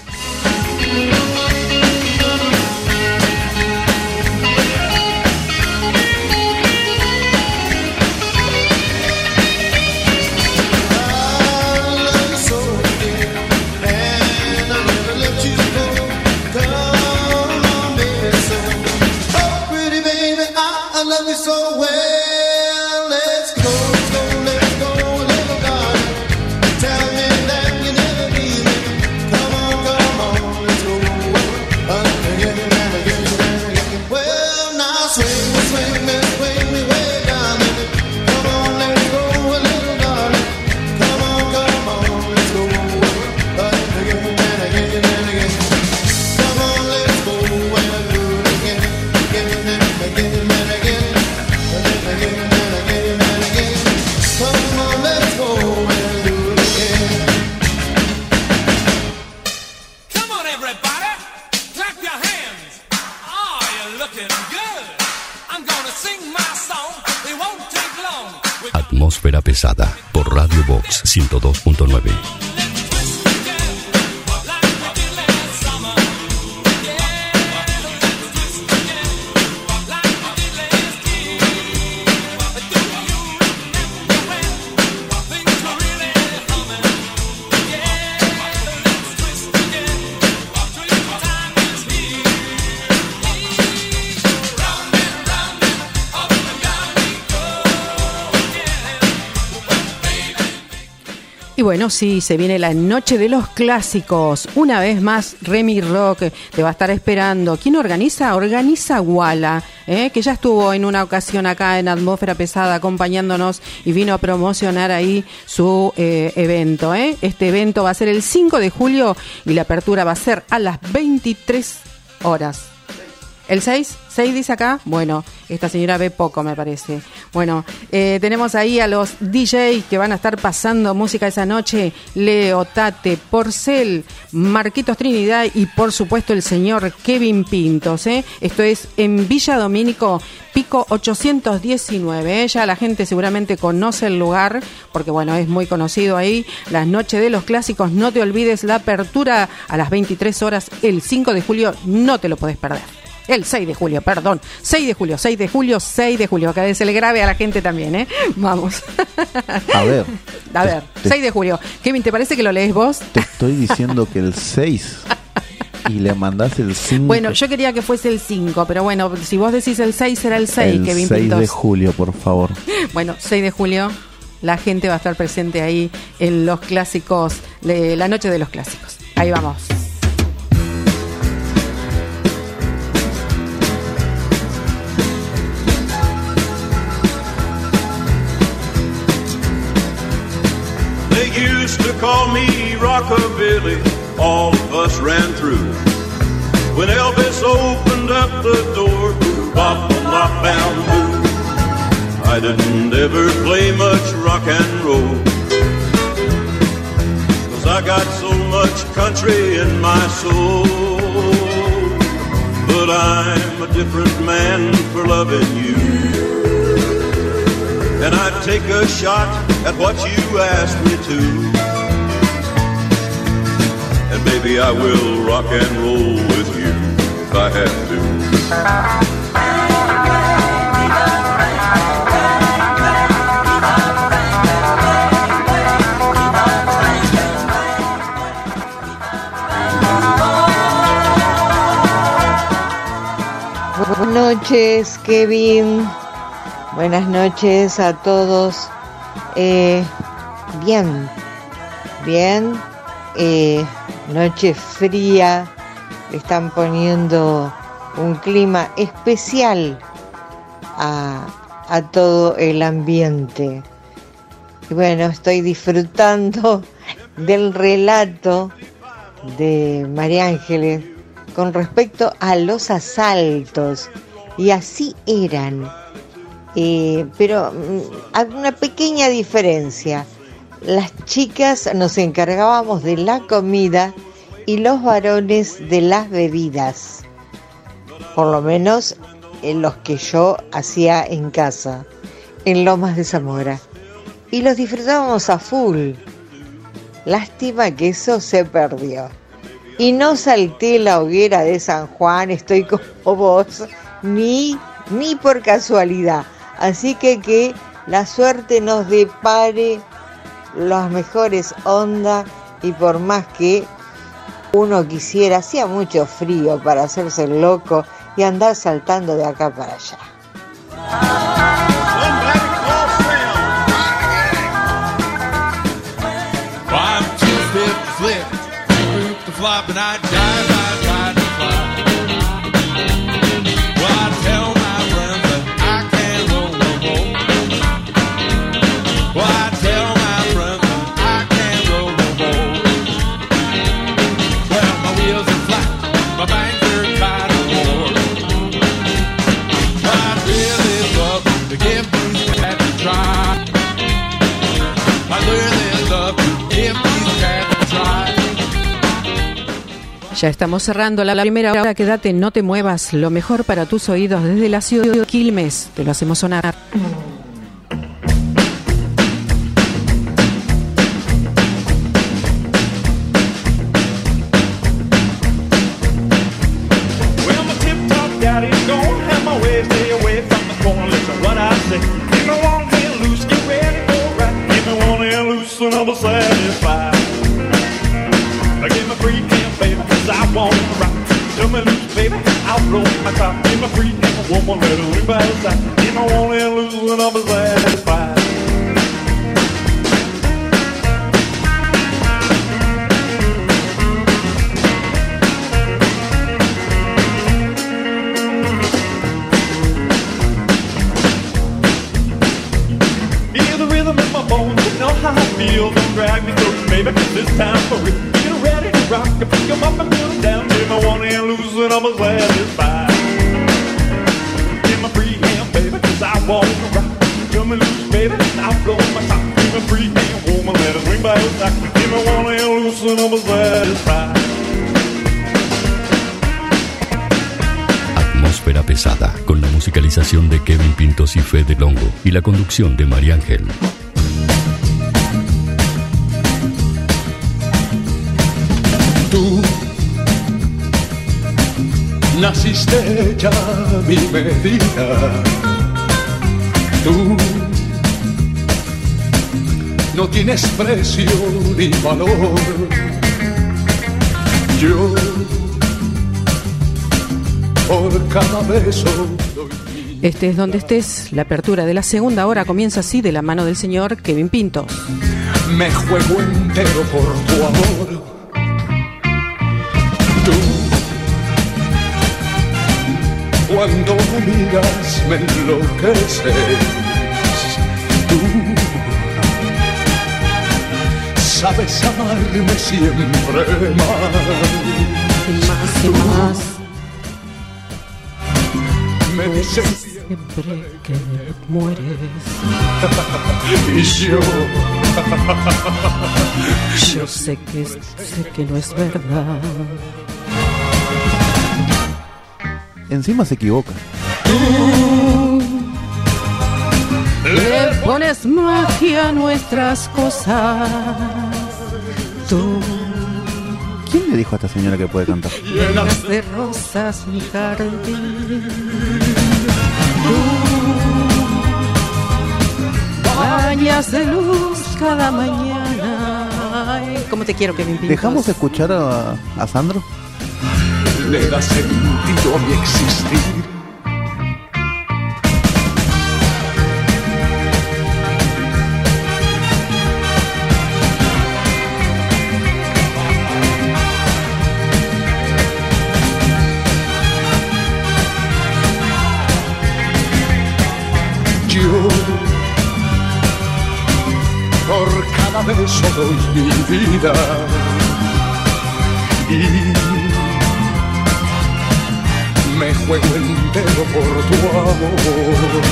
Atmósfera Pesada por Radio Box ciento dos punto nueve.
Y bueno, sí, se viene la noche de los clásicos. Una vez más, Remy Rock te va a estar esperando. ¿Quién organiza? Organiza Wala, ¿eh? Que ya estuvo en una ocasión acá en Atmósfera Pesada acompañándonos y vino a promocionar ahí su eh, evento. ¿eh? Este evento va a ser el cinco de julio y la apertura va a ser a las veintitrés horas. ¿El seis? ¿seis dice acá? Bueno, esta señora ve poco, me parece. Bueno, eh, tenemos ahí a los D Js que van a estar pasando música esa noche. Leo, Tate, Porcel, Marquitos Trinidad y por supuesto el señor Kevin Pintos. ¿eh? Esto es en Villa Domínico, Pico ochocientos diecinueve. ¿eh? Ya la gente seguramente conoce el lugar, porque bueno, es muy conocido ahí. Las noches de los clásicos, no te olvides la apertura a las veintitrés horas el cinco de julio, no te lo podés perder. El seis de julio, perdón. seis de julio, seis de julio, seis de julio. Que se le grabe a la gente también, ¿eh? Vamos.
A ver.
A ver,
te,
seis de julio. Kevin, ¿te parece que lo lees vos?
Te estoy diciendo que el seis y le mandás el cinco.
Bueno, yo quería que fuese el cinco, pero bueno, si vos decís el seis, será el seis,
el
Kevin
seis
Pintos.
de julio, por favor.
Bueno, seis de julio. La gente va a estar presente ahí en los clásicos, de la noche de los clásicos. Ahí vamos.
They used to call me Rockabilly, all of us ran through. When Elvis opened up the door, bop, bop, bamboo. I didn't ever play much rock and roll, 'cause I got so much country in my soul. But I'm a different man for loving you, and I'd take a shot at what you asked me to. And baby, I will rock and roll with you if I have to.
Buenas noches, Kevin. Buenas noches a todos. Eh, bien, bien. Eh, noche fría. Le están poniendo un clima especial a, a todo el ambiente. Y bueno, estoy disfrutando del relato de María Ángeles con respecto a los asaltos. Y así eran. Eh, pero hay una pequeña diferencia. Las chicas nos encargábamos de la comida y los varones de las bebidas, por lo menos en los que yo hacía en casa, en Lomas de Zamora. y los disfrutábamos a full. Lástima que eso se perdió. Y no salté la hoguera de San Juan, estoy como vos, ni, ni por casualidad. Así que que la suerte nos depare las mejores ondas, y por más que uno quisiera, hacía mucho frío para hacerse el loco y andar saltando de acá para allá.
One, two, flip, flip, flip the flop, and I dive, dive, dive the flop. Well, I tell my friends that I can't roll no more. Well, I tell my friends that I can't roll no more. Well, my wheels are flat, my banks are tied to war. Well, I'd really love to give these cats a try. I'd really love to give these cats a try.
Ya estamos cerrando la primera hora. Quédate, no te muevas. Lo mejor para tus oídos desde la ciudad de Quilmes. Te lo hacemos sonar.
Well, my tip-top daddy's gone, have my way, stay away from the corner, listen what I say. Give me one hand loose, get ready for right. Give me one hand loose and I'll be satisfied. Give me free hand, baby, cause I want to rock. Tell me loose, baby, I'll blow my top. Give me free hand, woman, let her leave by the side. Give me one hand loose and I'll be satisfied. Feel the rhythm in my bones, you know how I feel. Don't drag me through, baby, cause it's time for real. Get ready to rock, I pick 'em up and put 'em down. Give me one hand loose and I'm satisfied. Give me free hand, baby, cause I want to rock. Give me loose, baby, I'll blow my top. Give me free hand, woman, let it swing by your side. Give me one hand loose and I'm satisfied.
Atmósfera pesada, con la musicalización de Kevin Pintos y Fede Longo y la conducción de María Ángel.
Tú naciste ya a mi medida. Tú no tienes precio ni valor. Yo por cada beso doy.
Estés donde estés, la apertura de la segunda hora comienza así, de la mano del señor Kevin Pintos.
Me juego entero por tu amor. Tú, cuando me miras me enloqueces. Tú sabes amarme siempre más.
Y más y más.
Me dices
siempre que mueres.
Y yo,
yo sé que, sé que no es verdad.
Encima se equivoca.
Tú le pones magia a nuestras cosas. Tú
¿Quién le dijo a esta señora que puede cantar?
llenas de rosas mi jardín. Tú bañas de luz cada mañana. Ay, ¿cómo te quiero, Kevin Pintos?
¿Dejamos de escuchar a, a Sandro?
le da sentido a mi existir. Yo por cada beso doy mi vida y me juego entero por tu amor.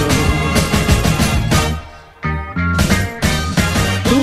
Tú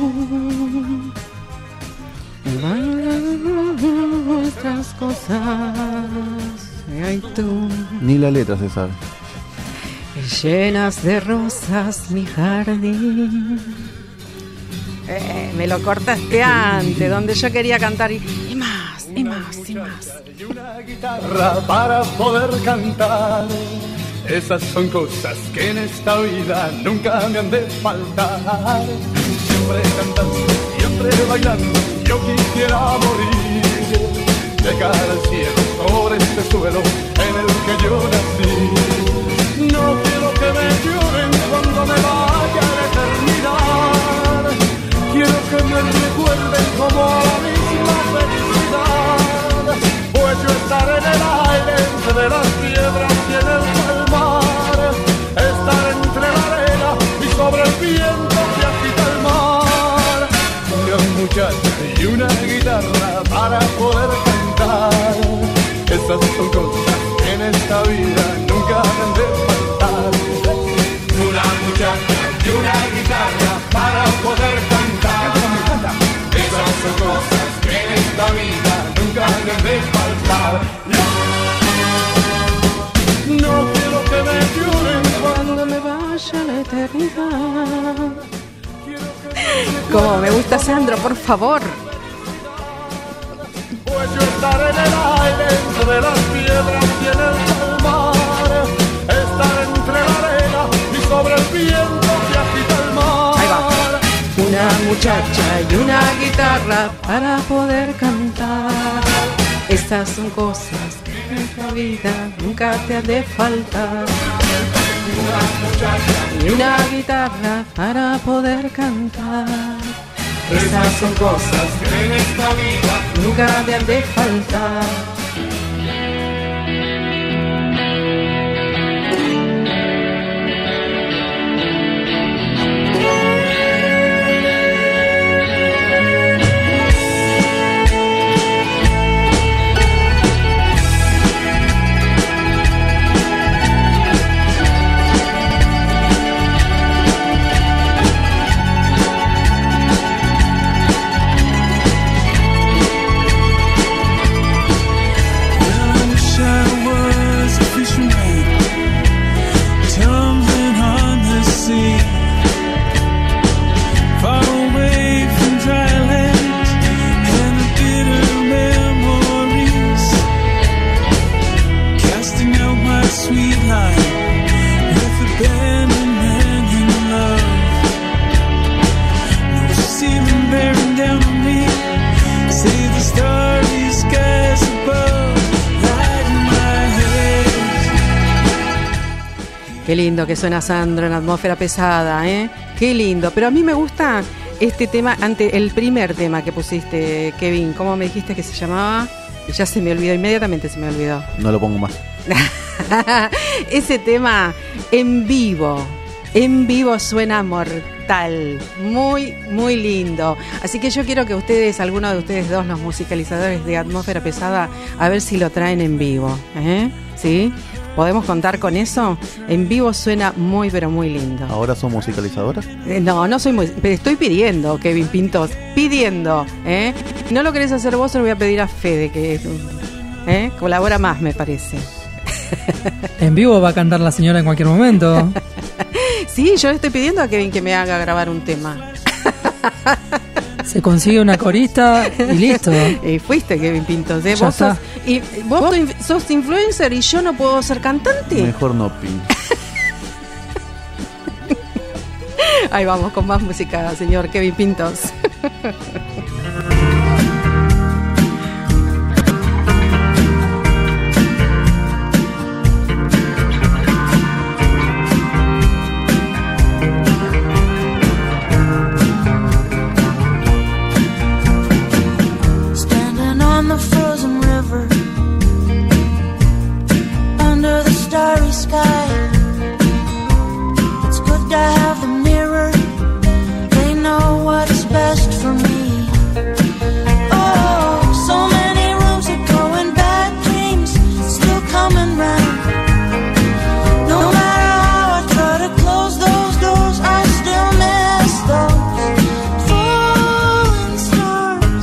nuestras cosas, ay tú.
Ni la letra se sabe.
Llenas de rosas mi jardín. Eh, me lo cortaste antes, donde yo quería cantar y, y más, y más, y más.
Y una guitarra para poder cantar. Esas son cosas que en esta vida nunca me han de faltar. Siempre cantando, siempre bailando, yo quisiera morir. Llegar al cielo sobre este suelo en el que yo nací. No quiero que me lloren cuando me vaya a la eternidad. Quiero que me recuerden como a la misma felicidad. Pues yo estaré en el aire entre las piedras y en el mar. Estar entre la arena y sobre el viento que agita el mar. Una muchacha y una guitarra para poder cantar. Esas son cosas que en esta vida nunca han de faltar. Una muchacha y una guitarra para poder cantar. Esas son cosas que en esta vida nunca han de faltar. No quiero que me lloren
cuando me vaya a la eternidad. Como me gusta Sandro, por favor.
Pues yo estaré en el aire entre las piedras y en el mar. Estar entre la arena y sobre el viento que agita el mar.
Ahí va. Una muchacha y una guitarra para poder cantar. Estas son cosas que en la vida nunca te ha de faltar. Una muchacha y una guitarra para poder cantar. Esas son cosas que en esta vida nunca te han de faltar. Qué lindo que suena Sandro en Atmósfera Pesada, ¿eh? Qué lindo. Pero a mí me gusta este tema, ante el primer tema que pusiste, Kevin. ¿Cómo me dijiste que se llamaba? Y ya se me olvidó, inmediatamente se me olvidó.
No lo pongo más.
Ese tema en vivo, en vivo suena mortal. Muy, muy lindo. Así que yo quiero que ustedes, alguno de ustedes dos, los musicalizadores de Atmósfera Pesada, a ver si lo traen en vivo, ¿eh? ¿Sí? ¿Podemos contar con eso? En vivo suena muy, pero muy lindo.
¿Ahora son musicalizadoras?
Eh, no, no soy muy... Pero estoy pidiendo, Kevin Pintos, pidiendo, ¿eh? Si no lo querés hacer vos, se lo voy a pedir a Fede, que ¿eh? colabora más, me parece.
En vivo va a cantar la señora en cualquier momento.
Sí, yo le estoy pidiendo a Kevin que me haga grabar un tema.
Se consigue una corista y listo.
Y fuiste, Kevin Pintos, ¿eh?
Ya
Vos, sos,
está.
y, vos, ¿Vos? sos influencer y yo no puedo ser cantante.
Mejor no pin.
Ahí vamos con más música, señor Kevin Pintos.
Standing on the frozen river, under the starry sky. It's good to have the mirror. They know what's best for me. Oh, so many rooms are going bad dreams, still coming round. No matter how I try to close those doors, I still miss those falling stars.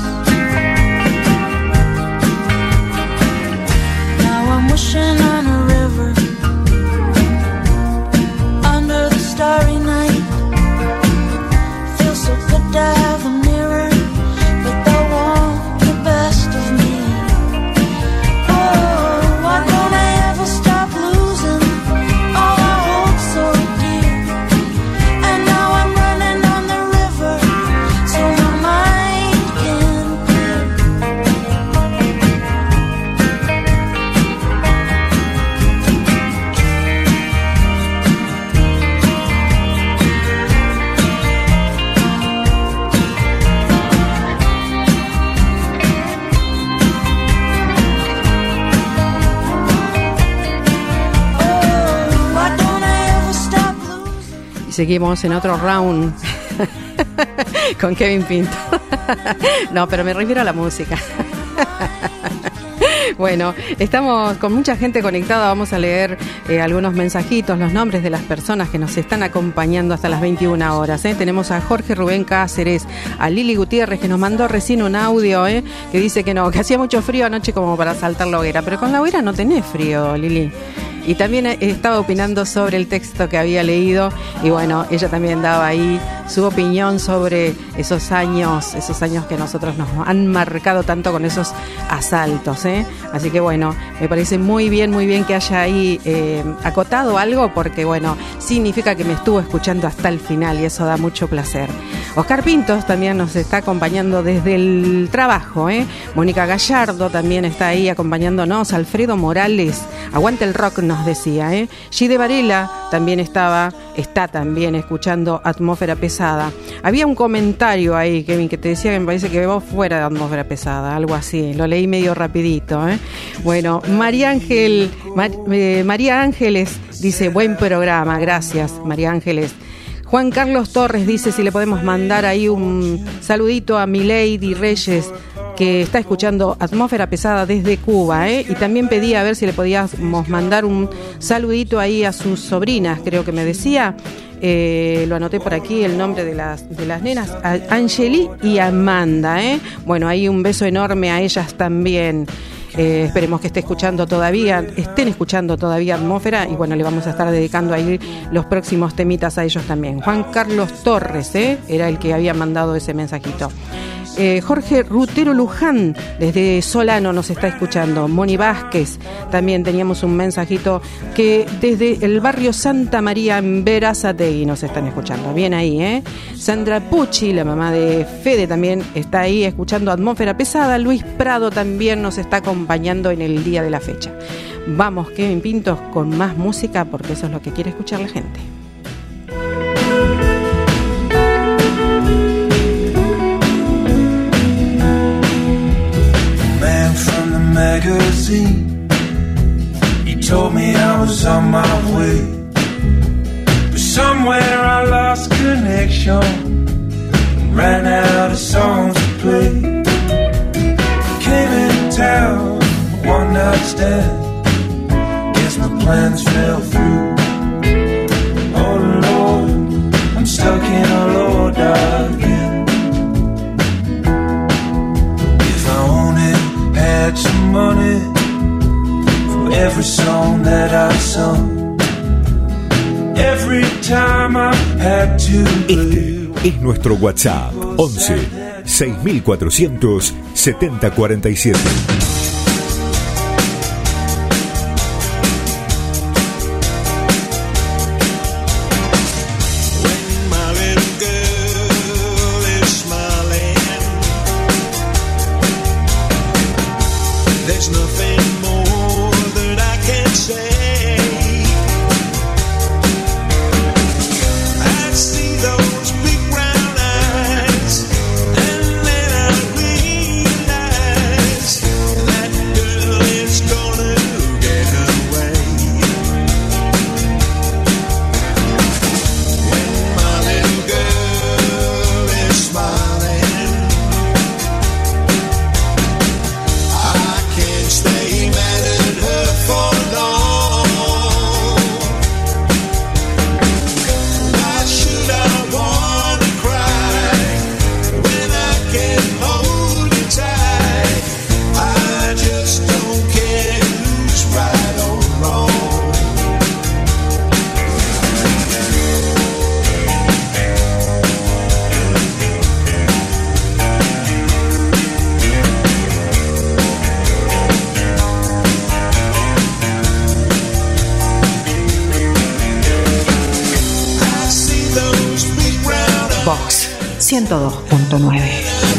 Now I'm wishing on a river
seguimos en otro round con Kevin Pinto. No, pero me refiero a la música. Bueno, estamos con mucha gente conectada. Vamos a leer eh, algunos mensajitos, los nombres de las personas que nos están acompañando hasta las veintiuna horas. ¿eh? Tenemos a Jorge Rubén Cáceres, a Lili Gutiérrez, que nos mandó recién un audio, ¿eh? que dice que no, que hacía mucho frío anoche como para saltar la hoguera. Pero con la hoguera no tenés frío, Lili. Y también estaba opinando sobre el texto que había leído y bueno, ella también daba ahí su opinión sobre esos años, esos años que nosotros nos han marcado tanto con esos asaltos, ¿eh? Así que bueno, me parece muy bien, muy bien que haya ahí eh, acotado algo porque bueno, significa que me estuvo escuchando hasta el final y eso da mucho placer. Oscar Pintos también nos está acompañando desde el trabajo, ¿eh? Mónica Gallardo también está ahí acompañándonos, Alfredo Morales, aguante el rock, nos decía, ¿eh? Gide Varela también estaba, está también escuchando Atmósfera Pesada. Había un comentario ahí, Kevin, que te decía que me parece que vos fuera de Atmósfera Pesada, algo así, lo leí medio rapidito, ¿eh? Bueno, María Ángel, Mar, eh, María Ángeles dice, buen programa, gracias, María Ángeles. Juan Carlos Torres dice si le podemos mandar ahí un saludito a Milady Reyes, que está escuchando Atmósfera Pesada desde Cuba, ¿eh? Y también pedía a ver si le podíamos mandar un saludito ahí a sus sobrinas, creo que me decía. Eh, lo anoté por aquí, el nombre de las, de las nenas, a Angeli y Amanda, ¿eh? Bueno, ahí un beso enorme a ellas también. Eh, esperemos que esté escuchando todavía, estén escuchando todavía Atmósfera y bueno, le vamos a estar dedicando ahí los próximos temitas a ellos también. Juan Carlos Torres, ¿eh? Era el que había mandado ese mensajito. Eh, Jorge Rutero Luján desde Solano nos está escuchando. Moni Vázquez, también teníamos un mensajito que desde el barrio Santa María en Berazategui nos están escuchando. Bien ahí, ¿eh? Sandra Pucci, la mamá de Fede, también está ahí escuchando Atmósfera Pesada. Luis Prado también nos está acompañando en el día de la fecha. Vamos, Kevin Pintos, con más música porque eso es lo que quiere escuchar la gente.
Magazine, he told me I was on my way, but somewhere I lost connection and ran out of songs to play. Came in town, one night stand, guess my plans fell through. Oh Lord, I'm stuck in a load again. If I only had some money for every song that I sung, every time I had to
Este es nuestro WhatsApp once seis mil cuatrocientos setenta cuarenta y siete.
ciento dos punto nueve.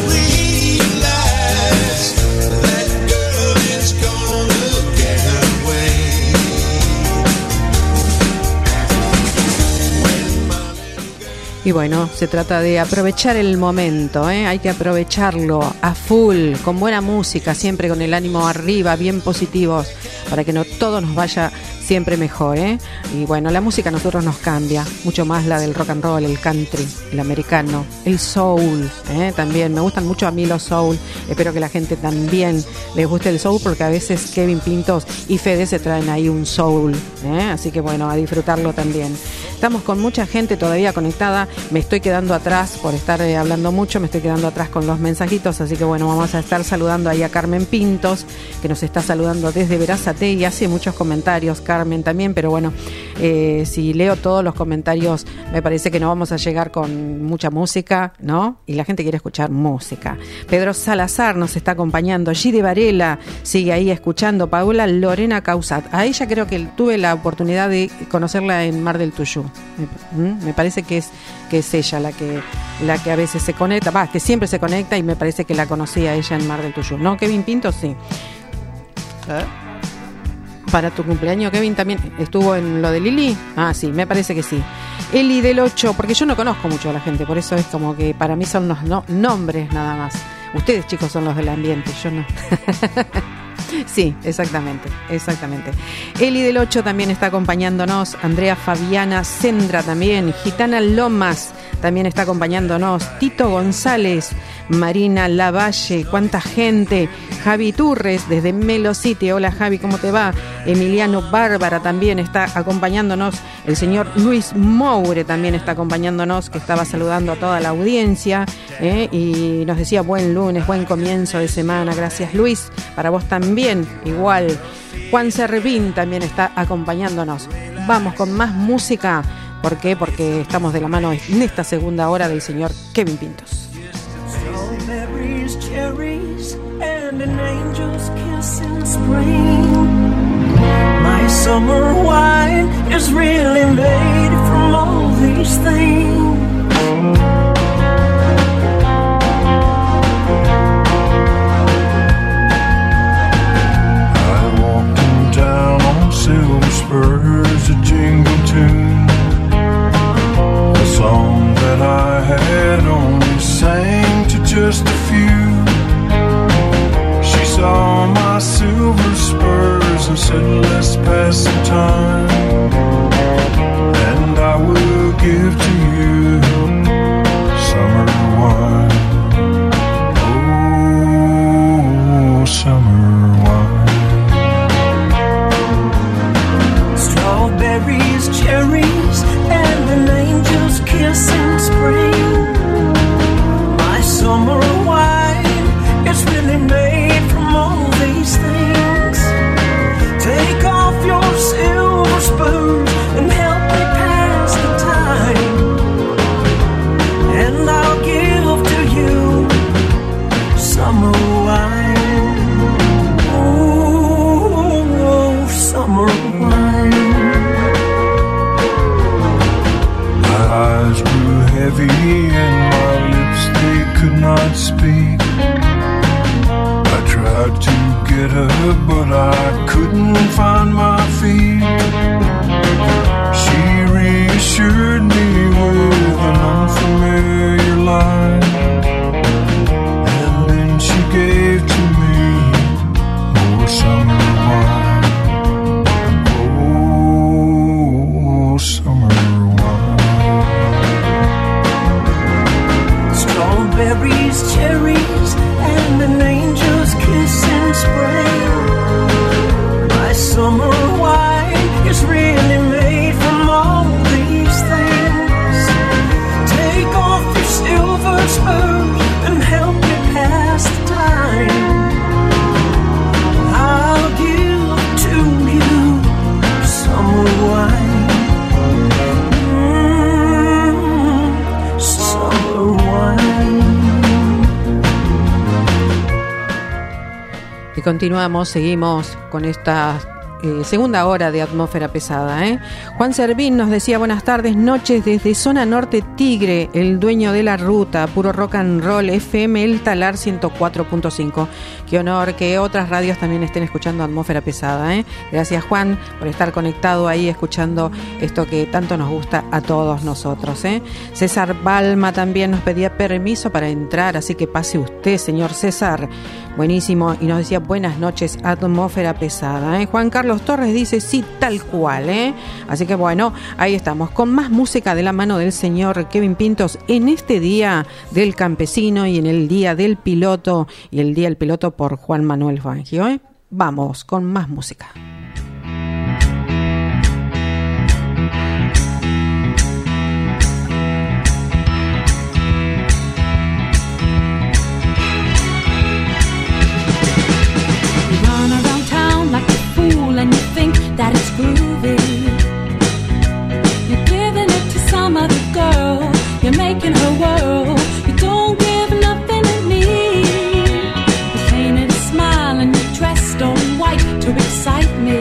Y bueno, se trata de aprovechar el momento, ¿eh? Hay que aprovecharlo a full, con buena música, siempre con el ánimo arriba, bien positivos, para que no todo nos vaya siempre mejor, ¿eh? Y bueno, la música a nosotros nos cambia, mucho más la del rock and roll, el country, el americano, el soul, ¿eh? También me gustan mucho a mí los soul, espero que la gente también les guste el soul, porque a veces Kevin Pintos y Fede se traen ahí un soul, ¿eh? Así que bueno, a disfrutarlo también. Estamos con mucha gente todavía conectada, me estoy quedando atrás por estar eh, hablando mucho, me estoy quedando atrás con los mensajitos, así que bueno, vamos a estar saludando ahí a Carmen Pintos, que nos está saludando desde Verázate y hace muchos comentarios, Carmen también, pero bueno, eh, si leo todos los comentarios me parece que no vamos a llegar con mucha música, ¿no? Y la gente quiere escuchar música. Pedro Salazar nos está acompañando, Gide Varela sigue ahí escuchando, Paula Lorena Causat, a ella creo que tuve la oportunidad de conocerla en Mar del Tuyú, me, me parece que es, que es ella la que, la que a veces se conecta, va, que siempre se conecta y me parece que la conocí a ella en Mar del Tuyú, ¿no? Kevin Pinto, sí. ¿Eh? Para tu cumpleaños, Kevin, también estuvo en lo de Lili. Ah, sí, me parece que sí. Eli del ocho, porque yo no conozco mucho a la gente, por eso es como que para mí son los no, nombres nada más. Ustedes, chicos, son los del ambiente, yo no. Sí, exactamente, exactamente. Eli del ocho también está acompañándonos, Andrea Fabiana Sendra también, Gitana Lomas también está acompañándonos, Tito González, Marina Lavalle, cuánta gente, Javi Turres desde Melo City, hola Javi, ¿cómo te va? Emiliano Bárbara también está acompañándonos, el señor Luis Moure también está acompañándonos, que estaba saludando a toda la audiencia, ¿eh? Y nos decía buen lunes, buen comienzo de semana, gracias Luis, para vos también, igual. Juan Servín también está acompañándonos. Vamos con más música. ¿Por qué? Porque estamos de la mano en esta segunda hora del señor Kevin Pintos.
Strawberries, cherries, and an angel's kiss in spring. My summer wine is really made from all these things.
I walked in town on silver spurs, a jingle tune, a song that I had only sang to just a few. She saw my silver spurs and said, let's pass some time, and I will give to you summer wine. Oh, summer wine.
Strawberries, cherries, and an angel's kiss in spring. My summer wine is really made from all these things. Take off your silver spoon and help me pass the time, and I'll give to you summer wine. Oh, summer wine.
My eyes grew heavy and my lips, they could not speak. I tried to get her, but I couldn't find my feet. She reassured me with an unfamiliar line, and then she gave to me more summer wine. Oh, summer wine.
Strawberries, cherries, and an angel's kiss in spring. My summer wine is really made from all these things. Take off your silver spoon and help me pass the time. I'll give to you summer wine. Mm, summer wine.
Y continuamos, seguimos con esta eh, segunda hora de Atmósfera Pesada, ¿eh? Juan Servín nos decía buenas tardes, noches desde Zona Norte Tigre, el dueño de la ruta, puro rock and roll, F M El Talar ciento cuatro punto cinco. Qué honor que otras radios también estén escuchando Atmósfera Pesada, ¿eh? Gracias Juan por estar conectado ahí escuchando esto que tanto nos gusta a todos nosotros, ¿eh? César Balma también nos pedía permiso para entrar, así que pase usted, señor César. Buenísimo, y nos decía buenas noches, Atmósfera Pesada, ¿eh? Juan Carlos Carlos Torres dice sí, tal cual, ¿eh? Así que bueno, ahí estamos, con más música de la mano del señor Kevin Pintos en este día del campesino y en el día del piloto, y el día del piloto por Juan Manuel Fangio, ¿eh? Vamos con más música.
And you think that it's groovy. You're giving it to some other girl. You're making her whirl. You don't give nothing to me. You painted a smile and you're dressed all in white to excite me.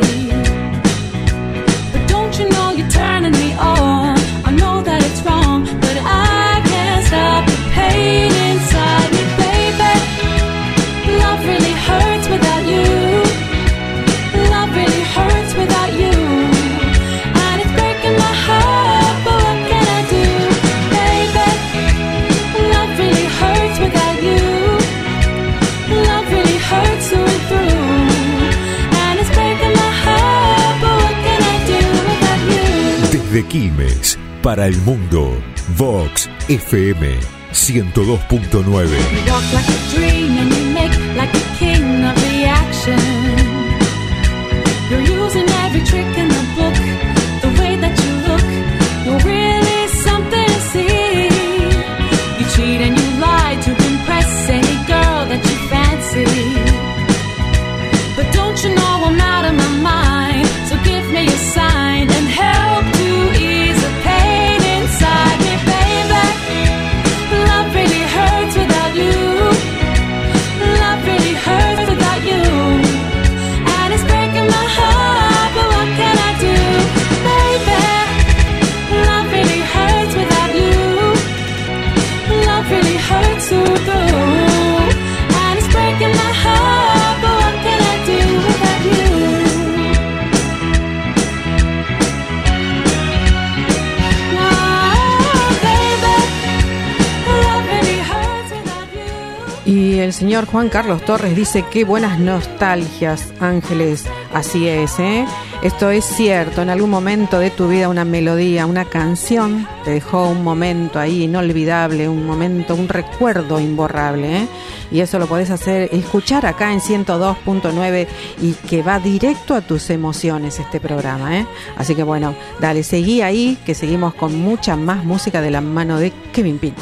But don't you know you're turning me on? I know that it's wrong, but I can't stop the pain inside me, baby. Love really hurts without you. Really hurts without you, and it's breaking my heart, but what can I do, baby? Love really hurts without you. Love really hurts through and through, and it's breaking my heart, but what can I do without you?
Desde Quilmes, para el mundo, Vox F M ciento dos punto nueve.
You walk like a dream and you make like a king of the action. You're using every trick in the book. The way that you look, you're really something to see. You cheat and you lie to impress any girl that you fancy. But don't you know I'm out of my mind? So give me a sign and help to ease the pain inside me, baby. Love really hurts without you. Love really hurts without you. And it's breaking my heart, but what can I do, baby? Love really hurts without you. Love really hurts through through. And it's breaking my heart, but what can I do without you? Oh, baby, love really hurts without you.
Y el señor Juan Carlos Torres dice, qué buenas nostalgias, Ángeles. Así es, ¿eh? Esto es cierto. En algún momento de tu vida una melodía, una canción te dejó un momento ahí inolvidable, un momento, un recuerdo imborrable, ¿eh? Y eso lo podés hacer, escuchar acá en ciento dos punto nueve y que va directo a tus emociones este programa, ¿eh? Así que bueno, dale, seguí ahí, que seguimos con mucha más música de la mano de Kevin Pintos.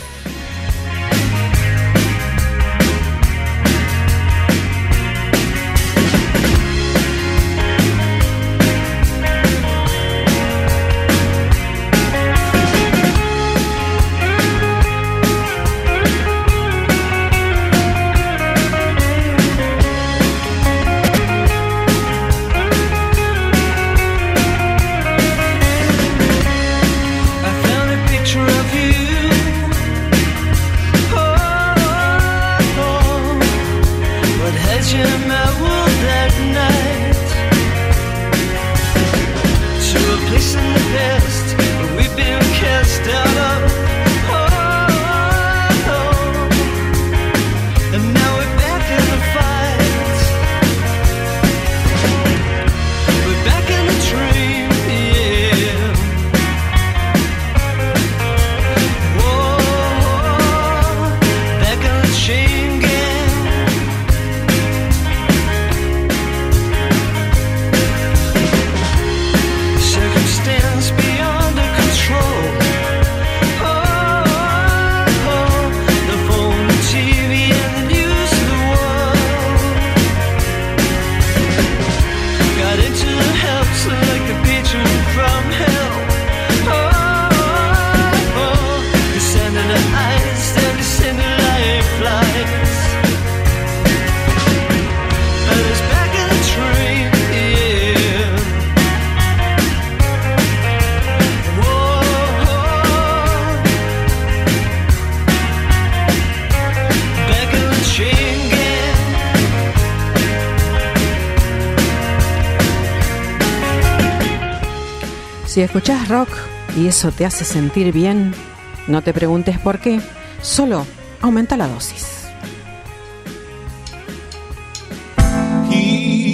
Si escuchás rock y eso te hace sentir bien, no te preguntes por qué, solo aumenta la dosis.
He that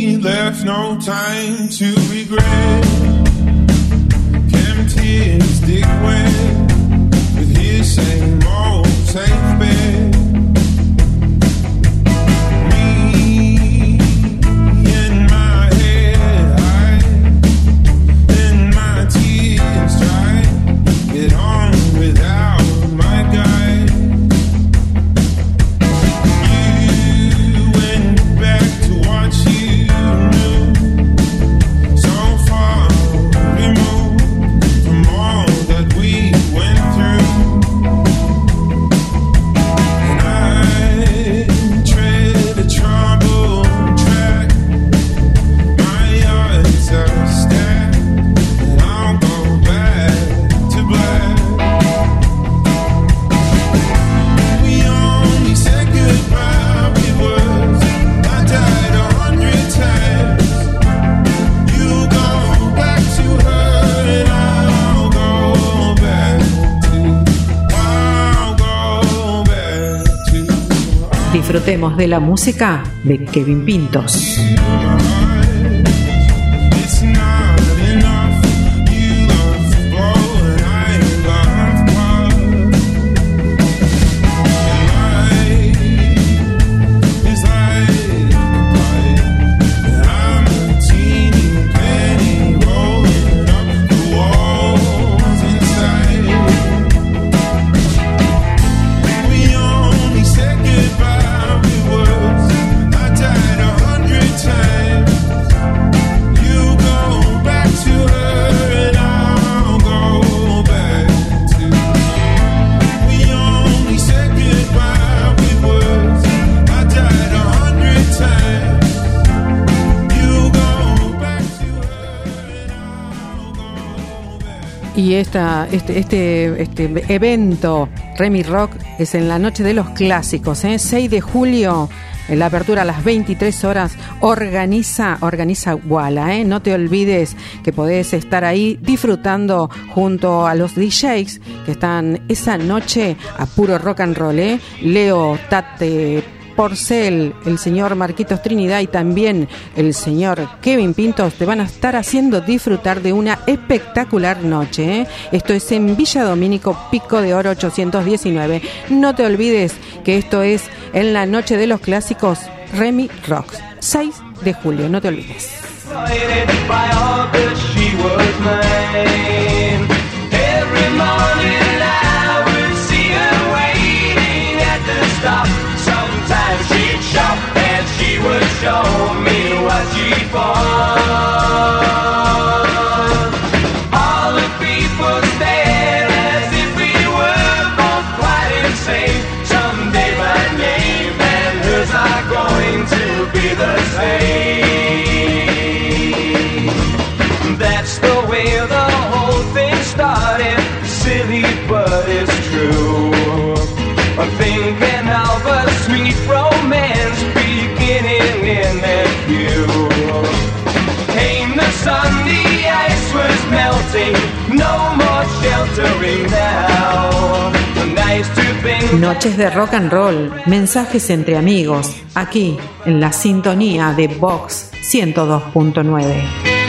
left no time to regret. Tears dig wet with his same old safe bet. Me in my head high, and my tears dry. Get on without my guide. You went back to what you knew, so far removed. All that we went through, and I tread a troubled track. My eyes are stacked, and I'll go back to black. We only said goodbye with words. I died a hundred times. You go back to her, and I
disfrutemos de la música de Kevin Pintos. Y esta, este, este, este evento Remy Rock es en la noche de los clásicos, ¿eh? seis de julio, en la apertura a las veintitrés horas, organiza, organiza Wala, ¿eh? No te olvides que podés estar ahí disfrutando junto a los D Js que están esa noche a puro rock and roll, ¿eh? Leo, Tate, Porcel, el señor Marquitos Trinidad y también el señor Kevin Pintos te van a estar haciendo disfrutar de una espectacular noche, ¿eh? Esto es en Villa Domínico, Pico de Oro ochocientos diecinueve. No te olvides que esto es en la noche de los clásicos Remy Rocks, seis de julio, no te olvides.
Sometimes she'd shop and she would show me what she bought. All the people stared as if we were both quite insane. Someday my name and hers are going to be the same. That's the way the whole thing started. Silly, but it's true. I'm thinking of a sweet romance beginning in that view. Came the sun, the ice was melting, no more sheltering now. Nice to think.
Noches de rock and roll, mensajes entre amigos, aquí en la sintonía de Vox ciento dos punto nueve.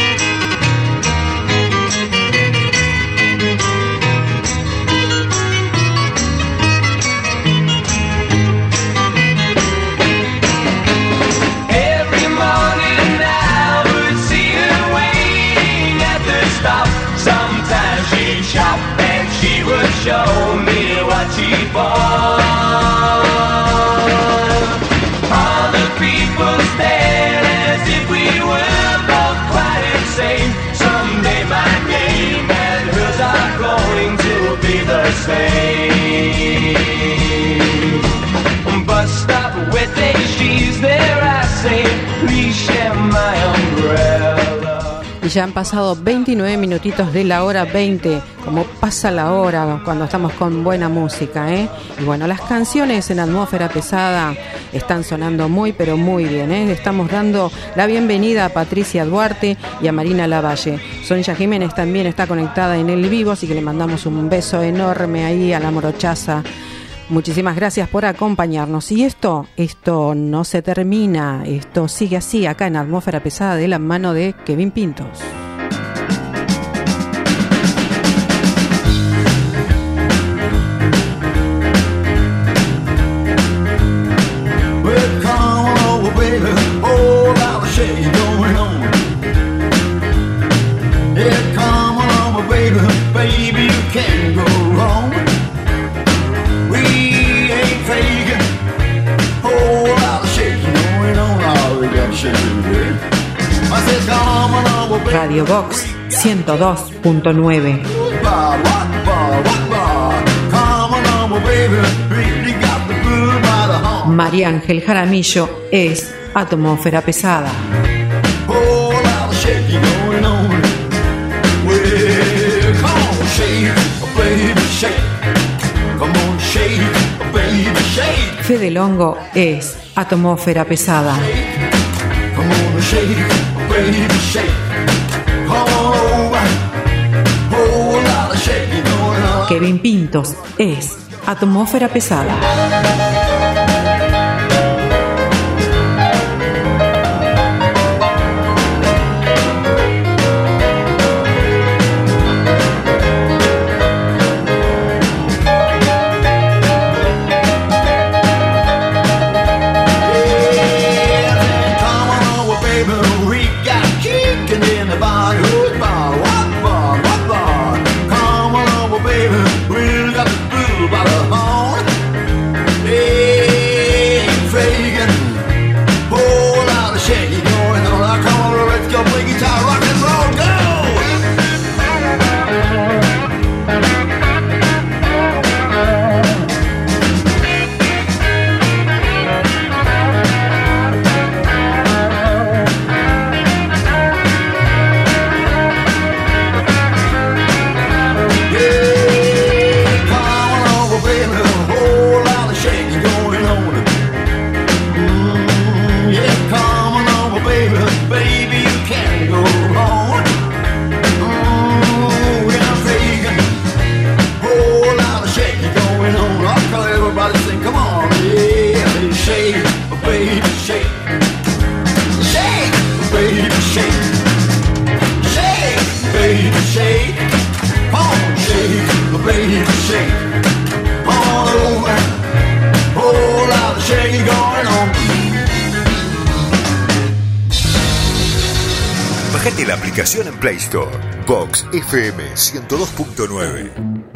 Show me what she bought. All the people stared as if we were both quite insane. Someday my name and hers are going to be the same. Bus stop with a she's there, I say, please share my umbrella.
Y ya han pasado veintinueve minutitos de la hora veinte, como pasa la hora cuando estamos con buena música, ¿eh? Y bueno, las canciones en atmósfera pesada están sonando muy, pero muy bien, ¿eh? Estamos dando la bienvenida a Patricia Duarte y a Marina Lavalle. Sonia Jiménez también está conectada en el vivo, así que le mandamos un beso enorme ahí a la morochaza. Muchísimas gracias por acompañarnos. Y esto, esto no se termina, esto sigue así acá en Atmósfera Pesada de la mano de Kevin Pintos.
Well, come on over, baby. Oh, lot of shade going on. Yeah, come on over, baby. Baby, you can't go wrong. We ain't faking. Oh, lot of shade going on. Oh, we got shade, baby. I said, come on over, baby.
Radio Box ciento dos punto nueve.
Bar, what bar, what bar? Come on over, baby. Really got the bull by the horn.
María Ángel Jaramillo es Atmósfera Pesada.
Oh, lot of shaking going on. Well, come on, shake, baby, shake. Come on, shake, baby, shake.
Fede Longo es Atmósfera Pesada.
Come on, shake, baby, shake. Come on over. Oh, lot of shaking going on.
Kevin Pintos es Atmósfera Pesada.
Bajate la aplicación en Play Store. Vox F M ciento dos punto nueve.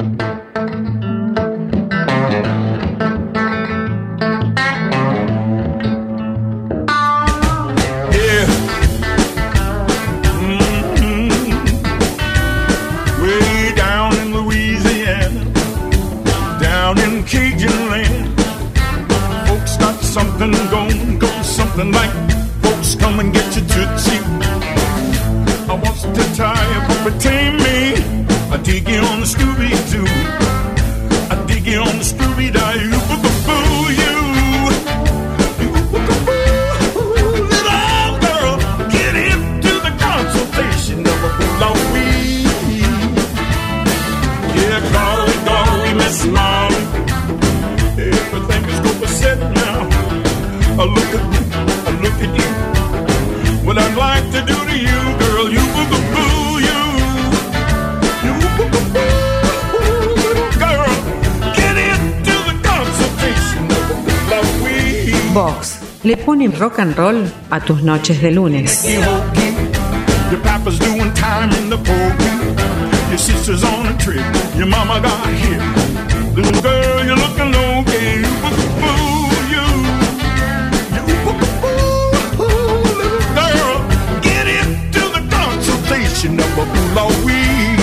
Vox le pone rock and roll a tus noches de lunes.
Your papa's doing time in the pokey. Your sister's on a trip. Your mama got hit. Little girl, you're looking okay. You boo, you. You boo, little girl. Get into the consultation of a boo we.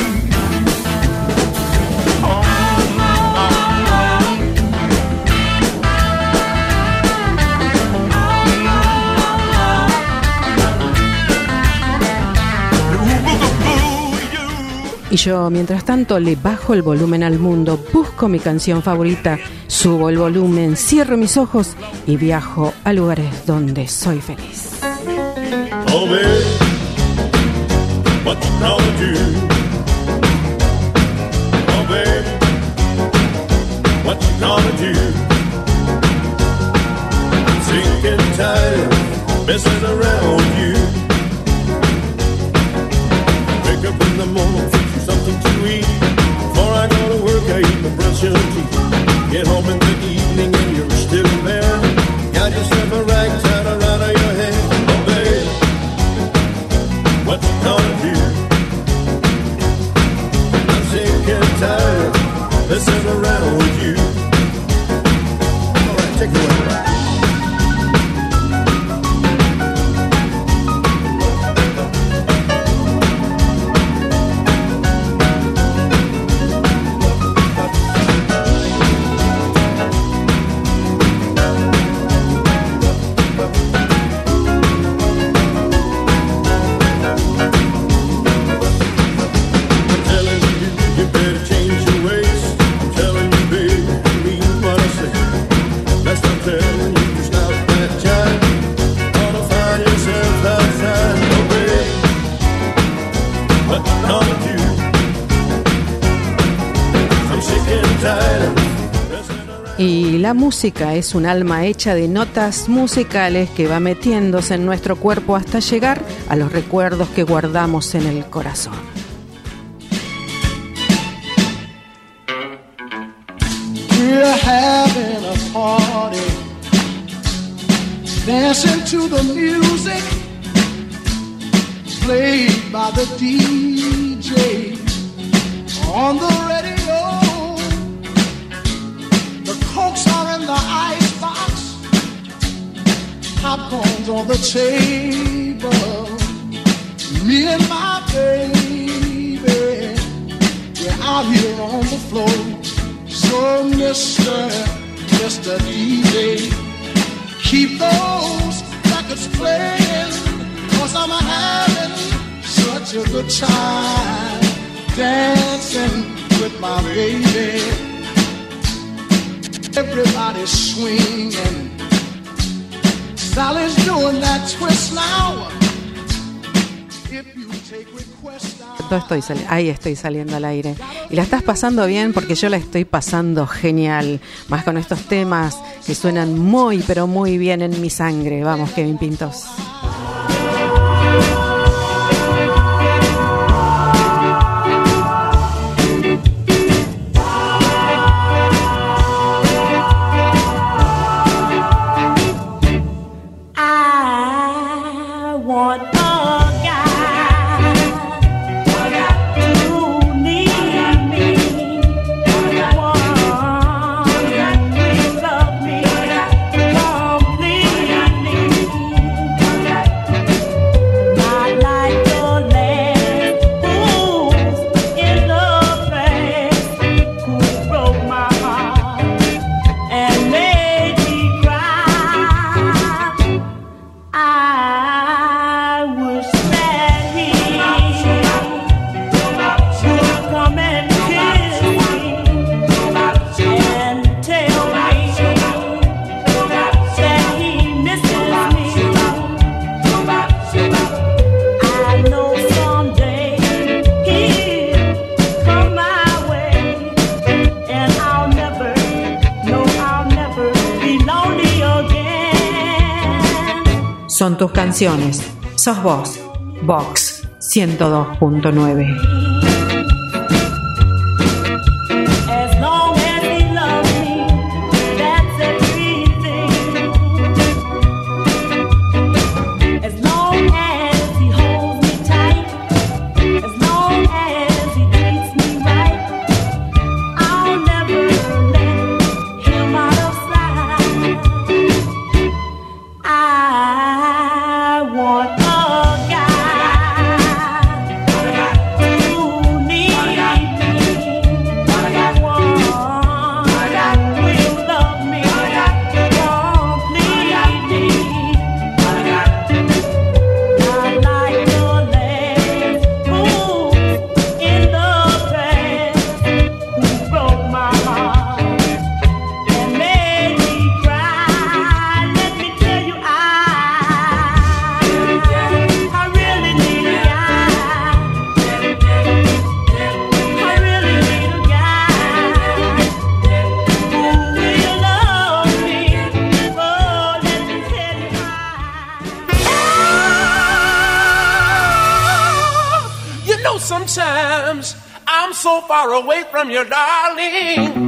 Y yo, mientras tanto, le bajo el volumen al mundo, busco mi canción favorita, subo el volumen, cierro mis ojos y viajo a lugares donde soy feliz.
Oh, baby, what's wrong with you? Oh, baby,
what you gonna do? I'm sick and tired of messing around with you. Wake up in the morning, fix you something to eat. Before I go to work, I eat my brush and teeth. Get home in the evening and you're still there. Got yourself a rag tied around your head. Oh, babe, what you gonna do? I'm sick and tired of messing around with you. All right, take it away.
Y la música es un alma hecha de notas musicales que va metiéndose en nuestro cuerpo hasta llegar a los recuerdos que guardamos en el corazón.
We're having a party, dancing to the music played by the D J on the radio. The cokes are in the icebox, popcorn's on the table. Me and my baby, we're out here on the floor. So Mister, Mister D J, keep those records playing, 'cause I'm having such a good time dancing with my baby. Everybody's swinging, Sally's doing that twist now. If you take requests now.
Estoy sali- ahí estoy saliendo al aire. Y la estás pasando bien porque yo la estoy pasando genial. Más con estos temas que suenan muy, pero muy bien en mi sangre. Vamos, Kevin Pintos.
I want a guy who needs me, one who loves me completely, not like the last fools in the past who broke my heart and made me cry. I wish that he would come and kiss me and tell me that he misses me. I know someday he'll come my way, and I'll never, no, I'll never be lonely again.
Son tus canciones. Sos vos. Vox ciento dos punto nueve.
As long as he loves me, that's everything. As long as he holds me tight, as long as he treats me right, I'll never let him out of sight. I want a guy who needs me, one who will love me completely, not like the last fools
know sometimes I'm so far away from you, darling.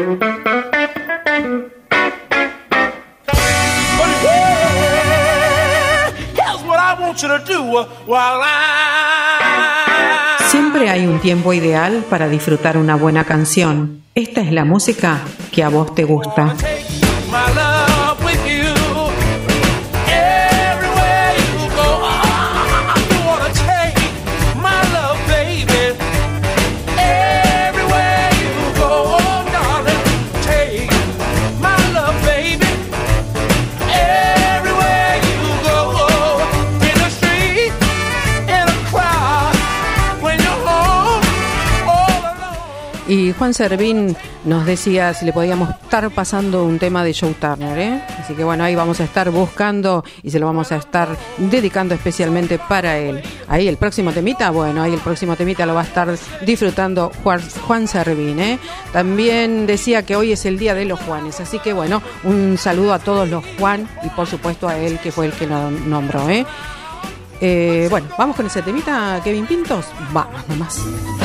But here, here's what I want you to do while I...
Siempre hay un tiempo ideal para disfrutar una buena canción. Esta es la música que a vos te gusta.
My love with you. Everywhere you go, I wanna take my love, baby. Everywhere you go, darling, take my love, baby. Everywhere you go, in the street, in a crowd, when you're home, all alone.
Y Juan Servín nos decía si le podíamos estar pasando un tema de Joe Turner, ¿eh? Así que bueno, ahí vamos a estar buscando y se lo vamos a estar dedicando especialmente para él. Ahí el próximo temita, bueno, ahí el próximo temita lo va a estar disfrutando Juan, Juan Servín, ¿eh? También decía que hoy es el día de los Juanes, así que bueno, un saludo a todos los Juan y por supuesto a él que fue el que lo nombró, ¿eh? Eh, bueno, vamos con ese temita, Kevin Pintos. Vamos nomás.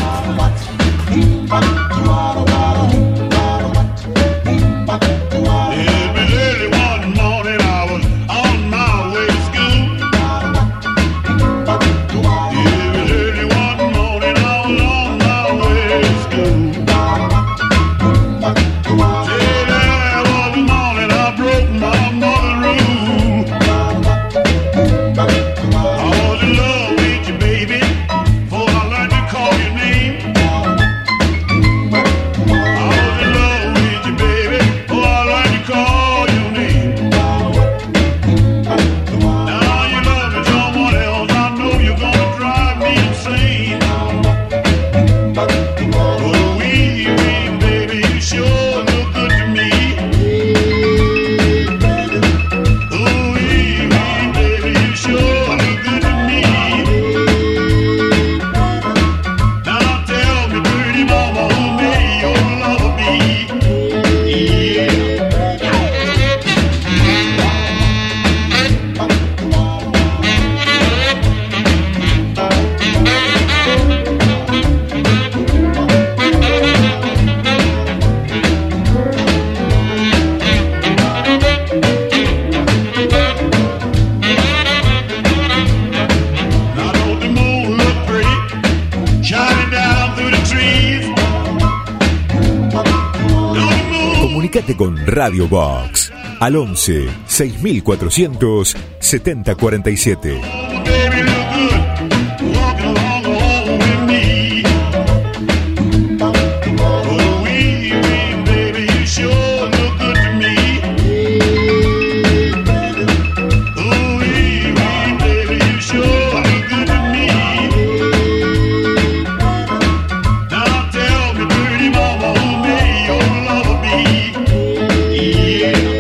Early one morning I was on my way to school. Early one morning I was on my way to school. Said there was a morning I broke my mother's rule. I was in love with you, baby, before I learned to call your name. I was in love with you, baby, before I learned to call your name. Now you love me someone else, I know you're gonna drive me insane. Oh, wee, wee, baby, you sure look good to me. Oh, wee, wee, baby, you sure look good to me. Now tell me, pretty mama, who may your lover be? Yeah. Now don't the moon look pretty, shining down through the trees?
Comunicate con Radio Box al once seis mil cuatrocientos setenta cuarenta y siete.
Baby, look good, walking along home with me. Oh, wee, wee, baby, you sure look good to me. Oh, wee, wee, baby, you sure look good to me. Now tell me, pretty mama, who may your lover be? Yeah.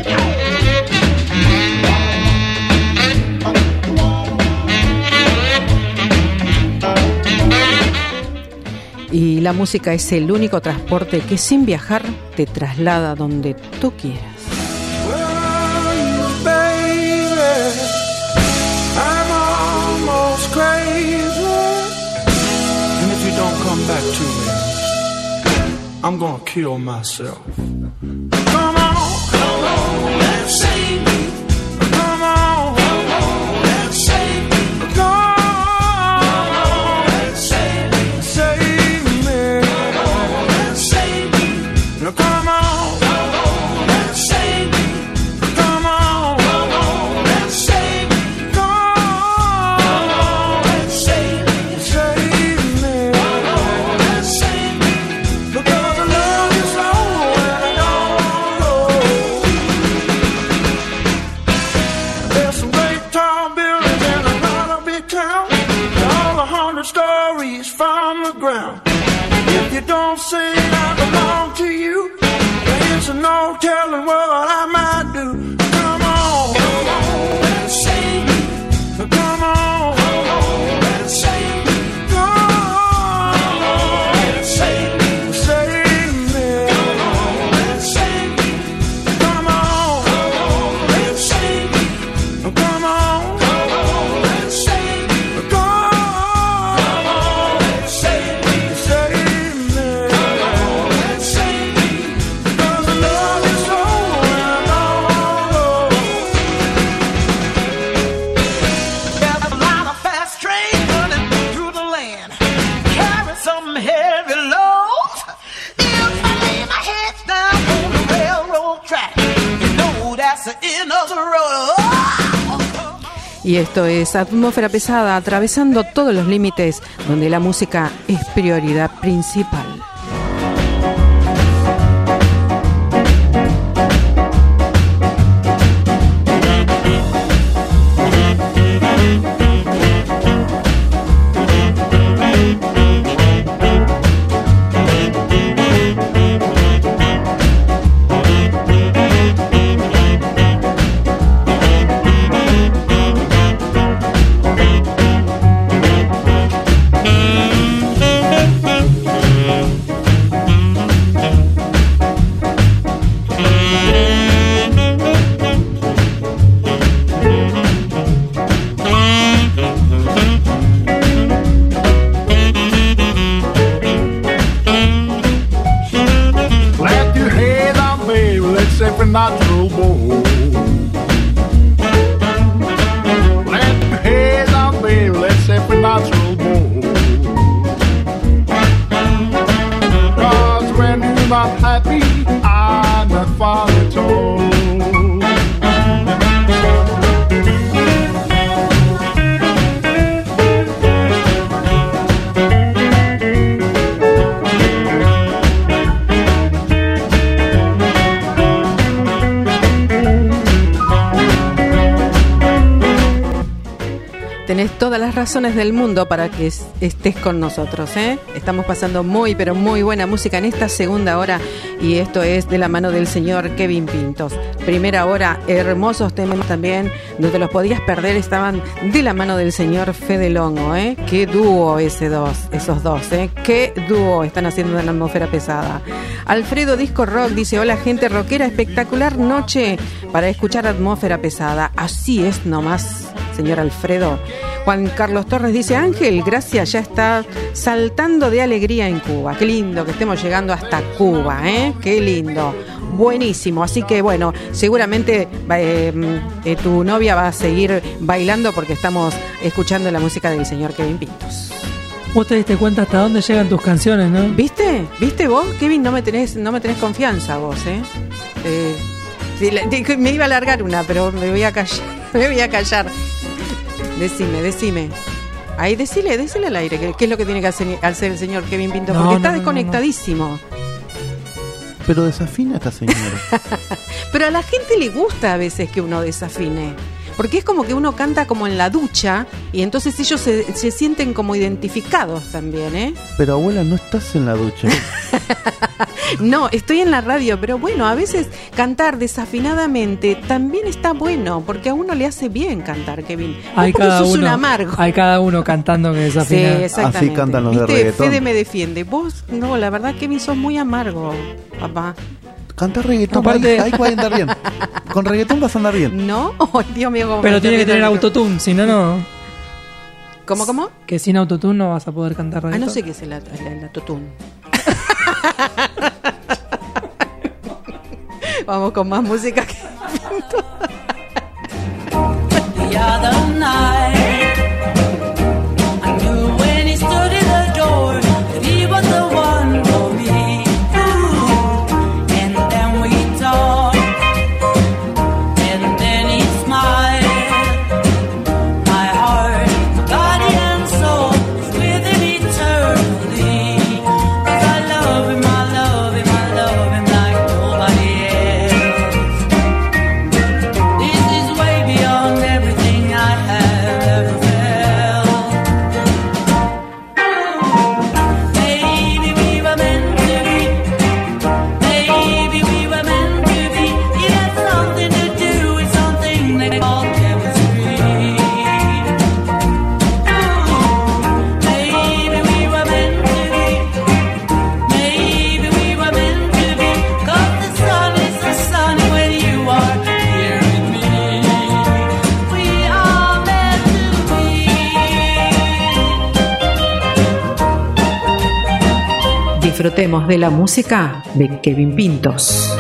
Y la música es el único transporte que sin viajar te traslada donde tú quieras.
Baby, I'm almost crazy. And if you don't come back to me, I'm gonna kill myself. Come on, come on, and save me. Come on, come on, and save me. Come on, and save me. Save me. Come on, and save me. Now come on, come on, and save me. Come on, come on, and save me. Come on, and save me. Save me. Come on, and save me. Because I love you so and I don't know. There's some great tall buildings in a lot of big town. All a hundred stories from the ground. If you don't say I belong to you, there's no telling what I might do. Come on, come on, and save me. Come on, come on, and save me. Come on, and save me. Save me. Come on, and save me. Come on, come on, and save me. Come on, come on, and save me. Come on,
Y esto es Atmósfera Pesada, atravesando todos los límites donde la música es prioridad principal. Tenés todas las razones del mundo para que es- estés con nosotros, ¿eh? Estamos pasando muy, pero muy buena música en esta segunda hora y esto es de la mano del señor Kevin Pintos. Primera hora, hermosos temas también, no te los podías perder, estaban de la mano del señor Fede Longo, ¿eh? Qué dúo ese dos, esos dos, ¿eh? Qué dúo están haciendo en la Atmósfera Pesada. Alfredo Disco Rock dice, hola gente rockera, espectacular noche para escuchar Atmósfera Pesada. Así es nomás, señor Alfredo. Juan Carlos Torres dice, Ángel, gracias, ya está saltando de alegría en Cuba. Qué lindo que estemos llegando hasta Cuba, ¿eh? Qué lindo. Buenísimo, así que bueno, seguramente eh, eh, tu novia va a seguir bailando porque estamos escuchando la música del señor Kevin Pintos.
Vos te diste cuenta hasta dónde llegan tus canciones, ¿no?
¿Viste? ¿Viste vos, Kevin? No me tenés, no me tenés confianza vos, ¿eh? eh sí, la- te- me iba a largar una, pero me voy a callar. Me voy a callar. Decime, decime. Ahí, decile, decile al aire qué qué es lo que tiene que hacer, hacer el señor Kevin Pinto,
No,
porque
no,
está
no, no,
desconectadísimo.
Pero desafina a esta señora.
Pero a la gente le gusta a veces que uno desafine. Porque es como que uno canta como en la ducha y entonces ellos se, se sienten como identificados también, ¿eh?
Pero abuela, no estás en la ducha.
No, estoy en la radio, pero bueno, a veces cantar desafinadamente también está bueno, porque a uno le hace bien cantar, Kevin. Vos
Hay
porque
cada
sos un
uno,
amargo.
hay cada uno cantando que
Sí,
desafina.
exactamente.
Así cantan los de
¿Viste?
reggaetón.
Fede me defiende. Vos, no, la verdad, Kevin, sos muy amargo, papá.
Canta reggaetón,
Aparte-
ahí, ahí puede andar bien. Con reggaetón vas a andar bien.
¿No? Oh, Dios mío, cómo
Pero
me
tiene que
está
tener
viendo.
autotune, si no, no.
¿Cómo, cómo?
Que sin autotune no vas a poder cantar
Ah,
reggaetón.
no sé qué es el, el, el autotune. Vamos con más música. que-
The other night, I knew when he stood in the door that he was the one for me. Ooh. And then we talked, and then he smiled. My heart, my body and soul is with him eternally. 'Cause I love him, I love him, I love him like nobody else. This is way beyond everything I have ever felt. Maybe we were meant to be. Maybe we were meant to be. It had something to do with something they call chemistry. Maybe we were meant to be. Maybe we were meant to be. 'Cause the sun is the sunny when you are here with me. We are meant to be.
Disfrutemos de la música de Kevin Pintos.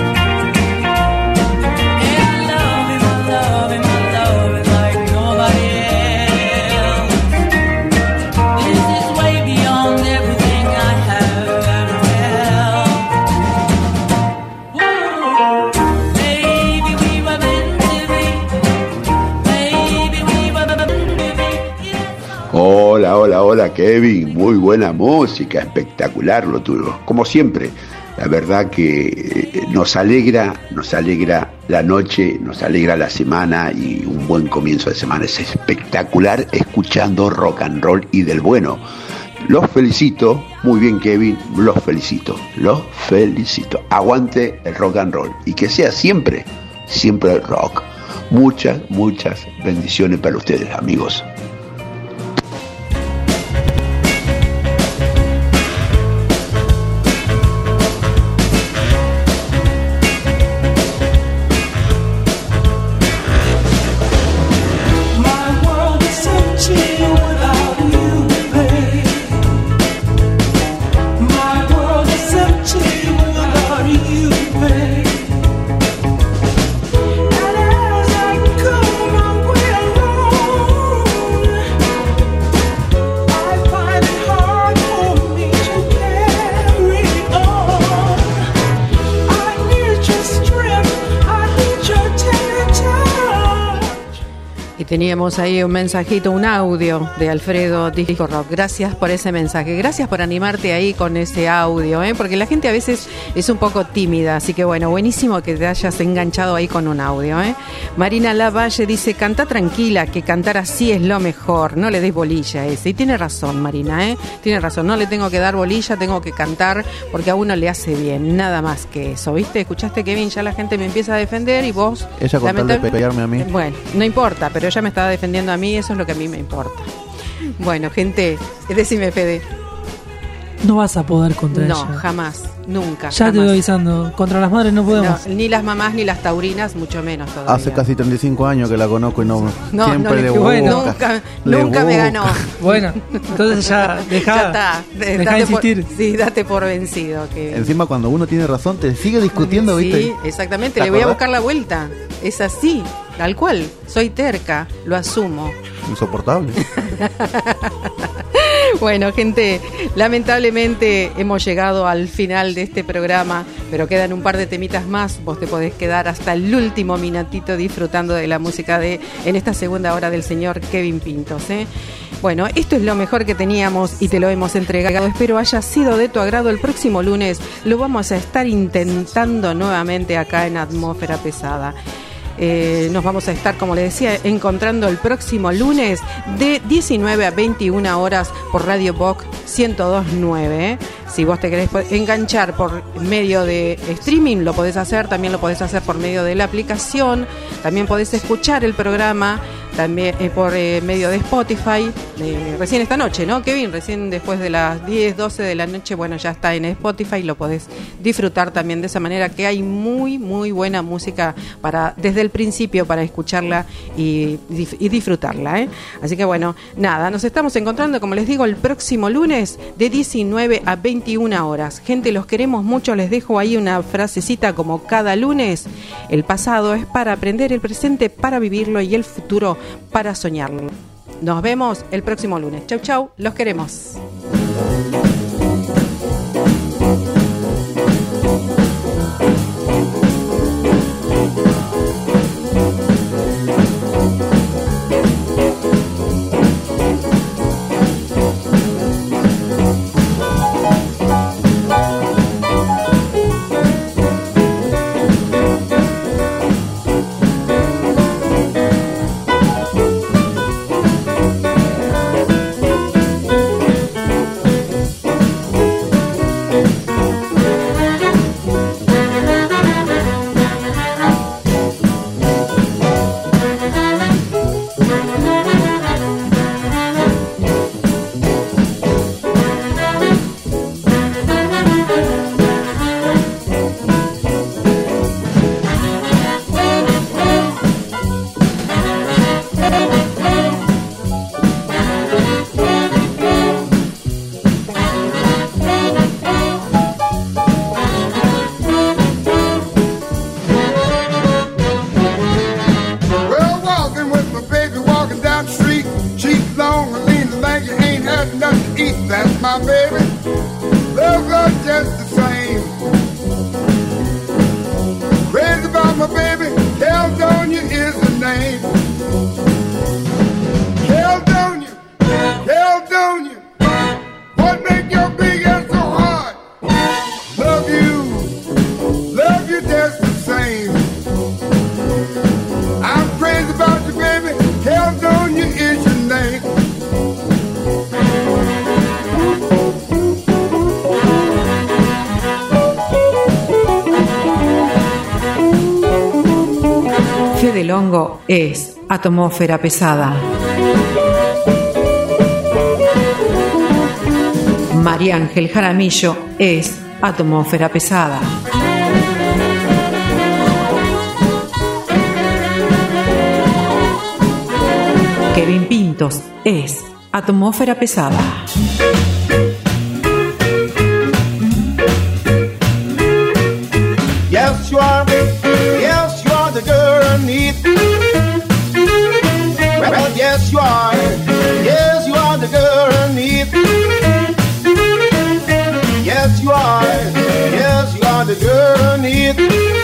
I love him, I love him, I love him like nobody
Kevin, muy buena música, espectacular lo tuyo, como siempre. La verdad que nos alegra, nos alegra la noche, nos alegra la semana y un buen comienzo de semana. Es espectacular escuchando rock and roll y del bueno. Los felicito, muy bien Kevin, los felicito, los felicito. Aguante el rock and roll y que sea siempre, siempre el rock. Muchas, muchas bendiciones para ustedes, amigos.
Teníamos ahí un mensajito, un audio de Alfredo Disco Rock. Gracias por ese mensaje, gracias por animarte ahí con ese audio, ¿eh? Porque la gente a veces es un poco tímida, así que bueno, buenísimo que te hayas enganchado ahí con un audio, ¿eh? Marina Lavalle dice, canta tranquila, que cantar así es lo mejor, no le des bolilla a ese. Y tiene razón Marina, ¿eh? Tiene razón, no le tengo que dar bolilla, tengo que cantar porque a uno le hace bien, nada más que eso, ¿viste? Escuchaste Kevin, ya la gente me empieza a defender y vos...
Ella con tal de pelearme a mí.
Bueno, no importa, pero ella me estaba defendiendo a mí, eso es lo que a mí me importa. Bueno, gente, decime Fede.
No vas a poder contra
no,
ella.
No, jamás, nunca.
Ya
jamás.
te voy avisando, contra las madres no podemos.
No, ni las mamás ni las taurinas, mucho menos todavía.
Hace casi treinta y cinco años que la conozco y no,
no
siempre
no, le,
le
bueno,
busca.
Nunca,
le
nunca me ganó.
Bueno, entonces ya deja,
ya está, de,
deja de insistir.
Por, sí, date por vencido. Que...
Encima cuando uno tiene razón te sigue discutiendo,
sí,
¿viste?
Sí, exactamente, le voy a buscar la vuelta. Es así, tal cual. Soy terca, lo asumo.
Insoportable.
Bueno, gente, lamentablemente hemos llegado al final de este programa, pero quedan un par de temitas más. Vos te podés quedar hasta el último minutito disfrutando de la música de en esta segunda hora del señor Kevin Pintos, ¿eh? Bueno, esto es lo mejor que teníamos y te lo hemos entregado. Espero haya sido de tu agrado. El próximo lunes lo vamos a estar intentando nuevamente acá en Atmósfera Pesada. Eh, nos vamos a estar, como les decía, encontrando el próximo lunes de diecinueve a veintiuna horas por Radio Box ciento dos punto nueve. ¿eh? Si vos te querés enganchar por medio de streaming, lo podés hacer. También lo podés hacer por medio de la aplicación. También podés escuchar el programa también eh, por eh, medio de Spotify. Eh, recién esta noche, ¿no, Kevin? Recién después de las diez, doce de la noche, bueno, ya está en Spotify. Lo podés disfrutar también de esa manera, que hay muy, muy buena música para desde el principio para escucharla y, y disfrutarla, ¿eh? Así que bueno, nada, nos estamos encontrando, como les digo, el próximo lunes de diecinueve a veintiuna horas. Gente, los queremos mucho. Les dejo ahí una frasecita como cada lunes. El pasado es para aprender, el presente para vivirlo y el futuro para soñarlo. Nos vemos el próximo lunes. Chau, chau, los queremos.
Caledonia, Caledonia, so big and so hard. Love you, love you just the same. I'm crazy about you, baby. Caledonia is your name.
Fede Longo es Atmósfera Pesada. María Ángel Jaramillo es Atmósfera Pesada. Kevin Pintos es Atmósfera Pesada.
Yes, you are. Yes, you are the girl I need. Well, yes, you are. Yes, you are the girl I need. Yes, you are. Yes, you are the girl I need.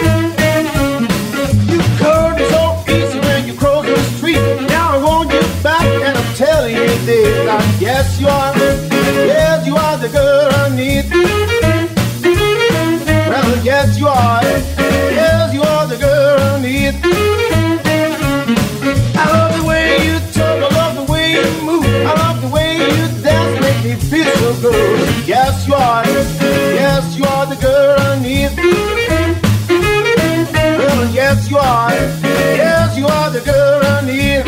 You curve so easy when you cross the street. Now I want you back and I'm telling you this. Like, yes, you are. Yes, you are the girl I need. Well, yes, you are. Yes, you are the girl I need. I love the way you talk, I love the way you move, I love the way you dance, make me feel so good. Yes, you are. Yes, you are the girl I need. Well, yes, you are. Yes, you are the girl I need.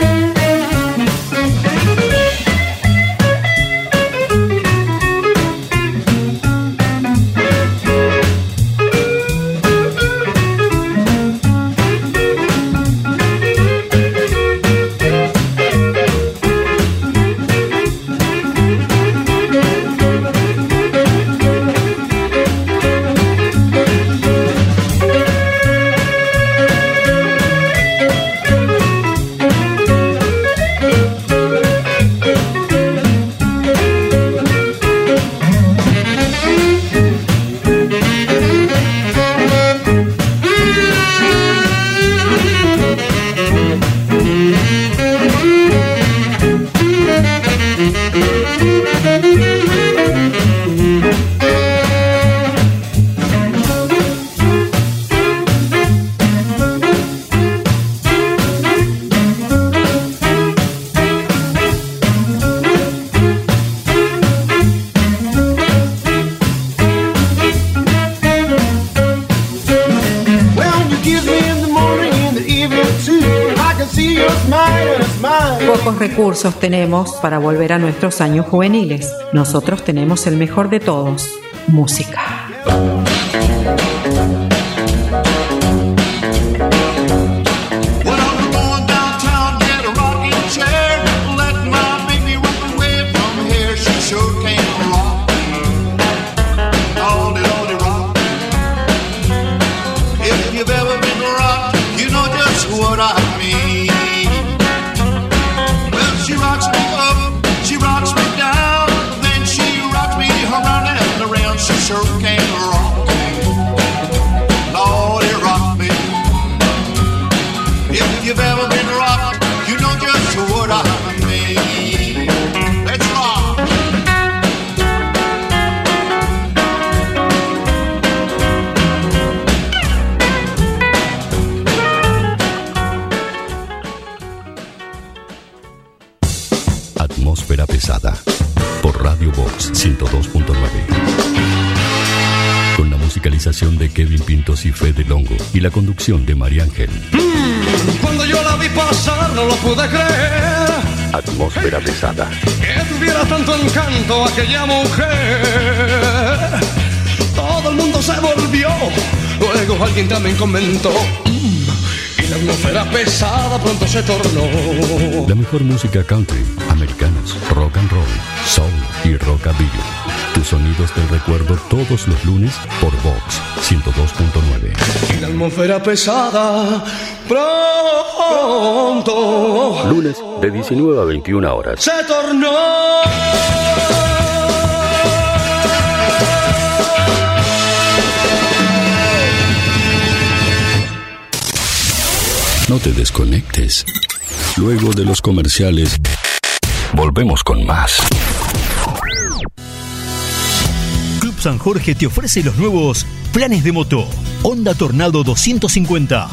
Pocos recursos tenemos para volver a nuestros años juveniles. Nosotros tenemos el mejor de todos, música.
Atmósfera Pesada por Radio Box ciento dos punto nueve. Con la musicalización de Kevin Pintos y Fede Longo y la conducción de María Ángel.
Mm, cuando yo la vi pasar no lo pude creer.
Atmósfera Pesada.
Que tuviera tanto encanto aquella mujer. Todo el mundo se volvió. Luego alguien también comentó. Mm, y la atmósfera pesada pronto se tornó.
La mejor música country, americanas, rock and roll, soul y rockabilly. Tus sonidos del recuerdo todos los lunes por Vox ciento dos punto nueve.
Y la atmósfera pesada pronto.
Lunes de diecinueve a veintiuna horas.
Se tornó.
No te desconectes. Luego de los comerciales, volvemos con más.
San Jorge te ofrece los nuevos planes de moto Honda Tornado doscientos cincuenta.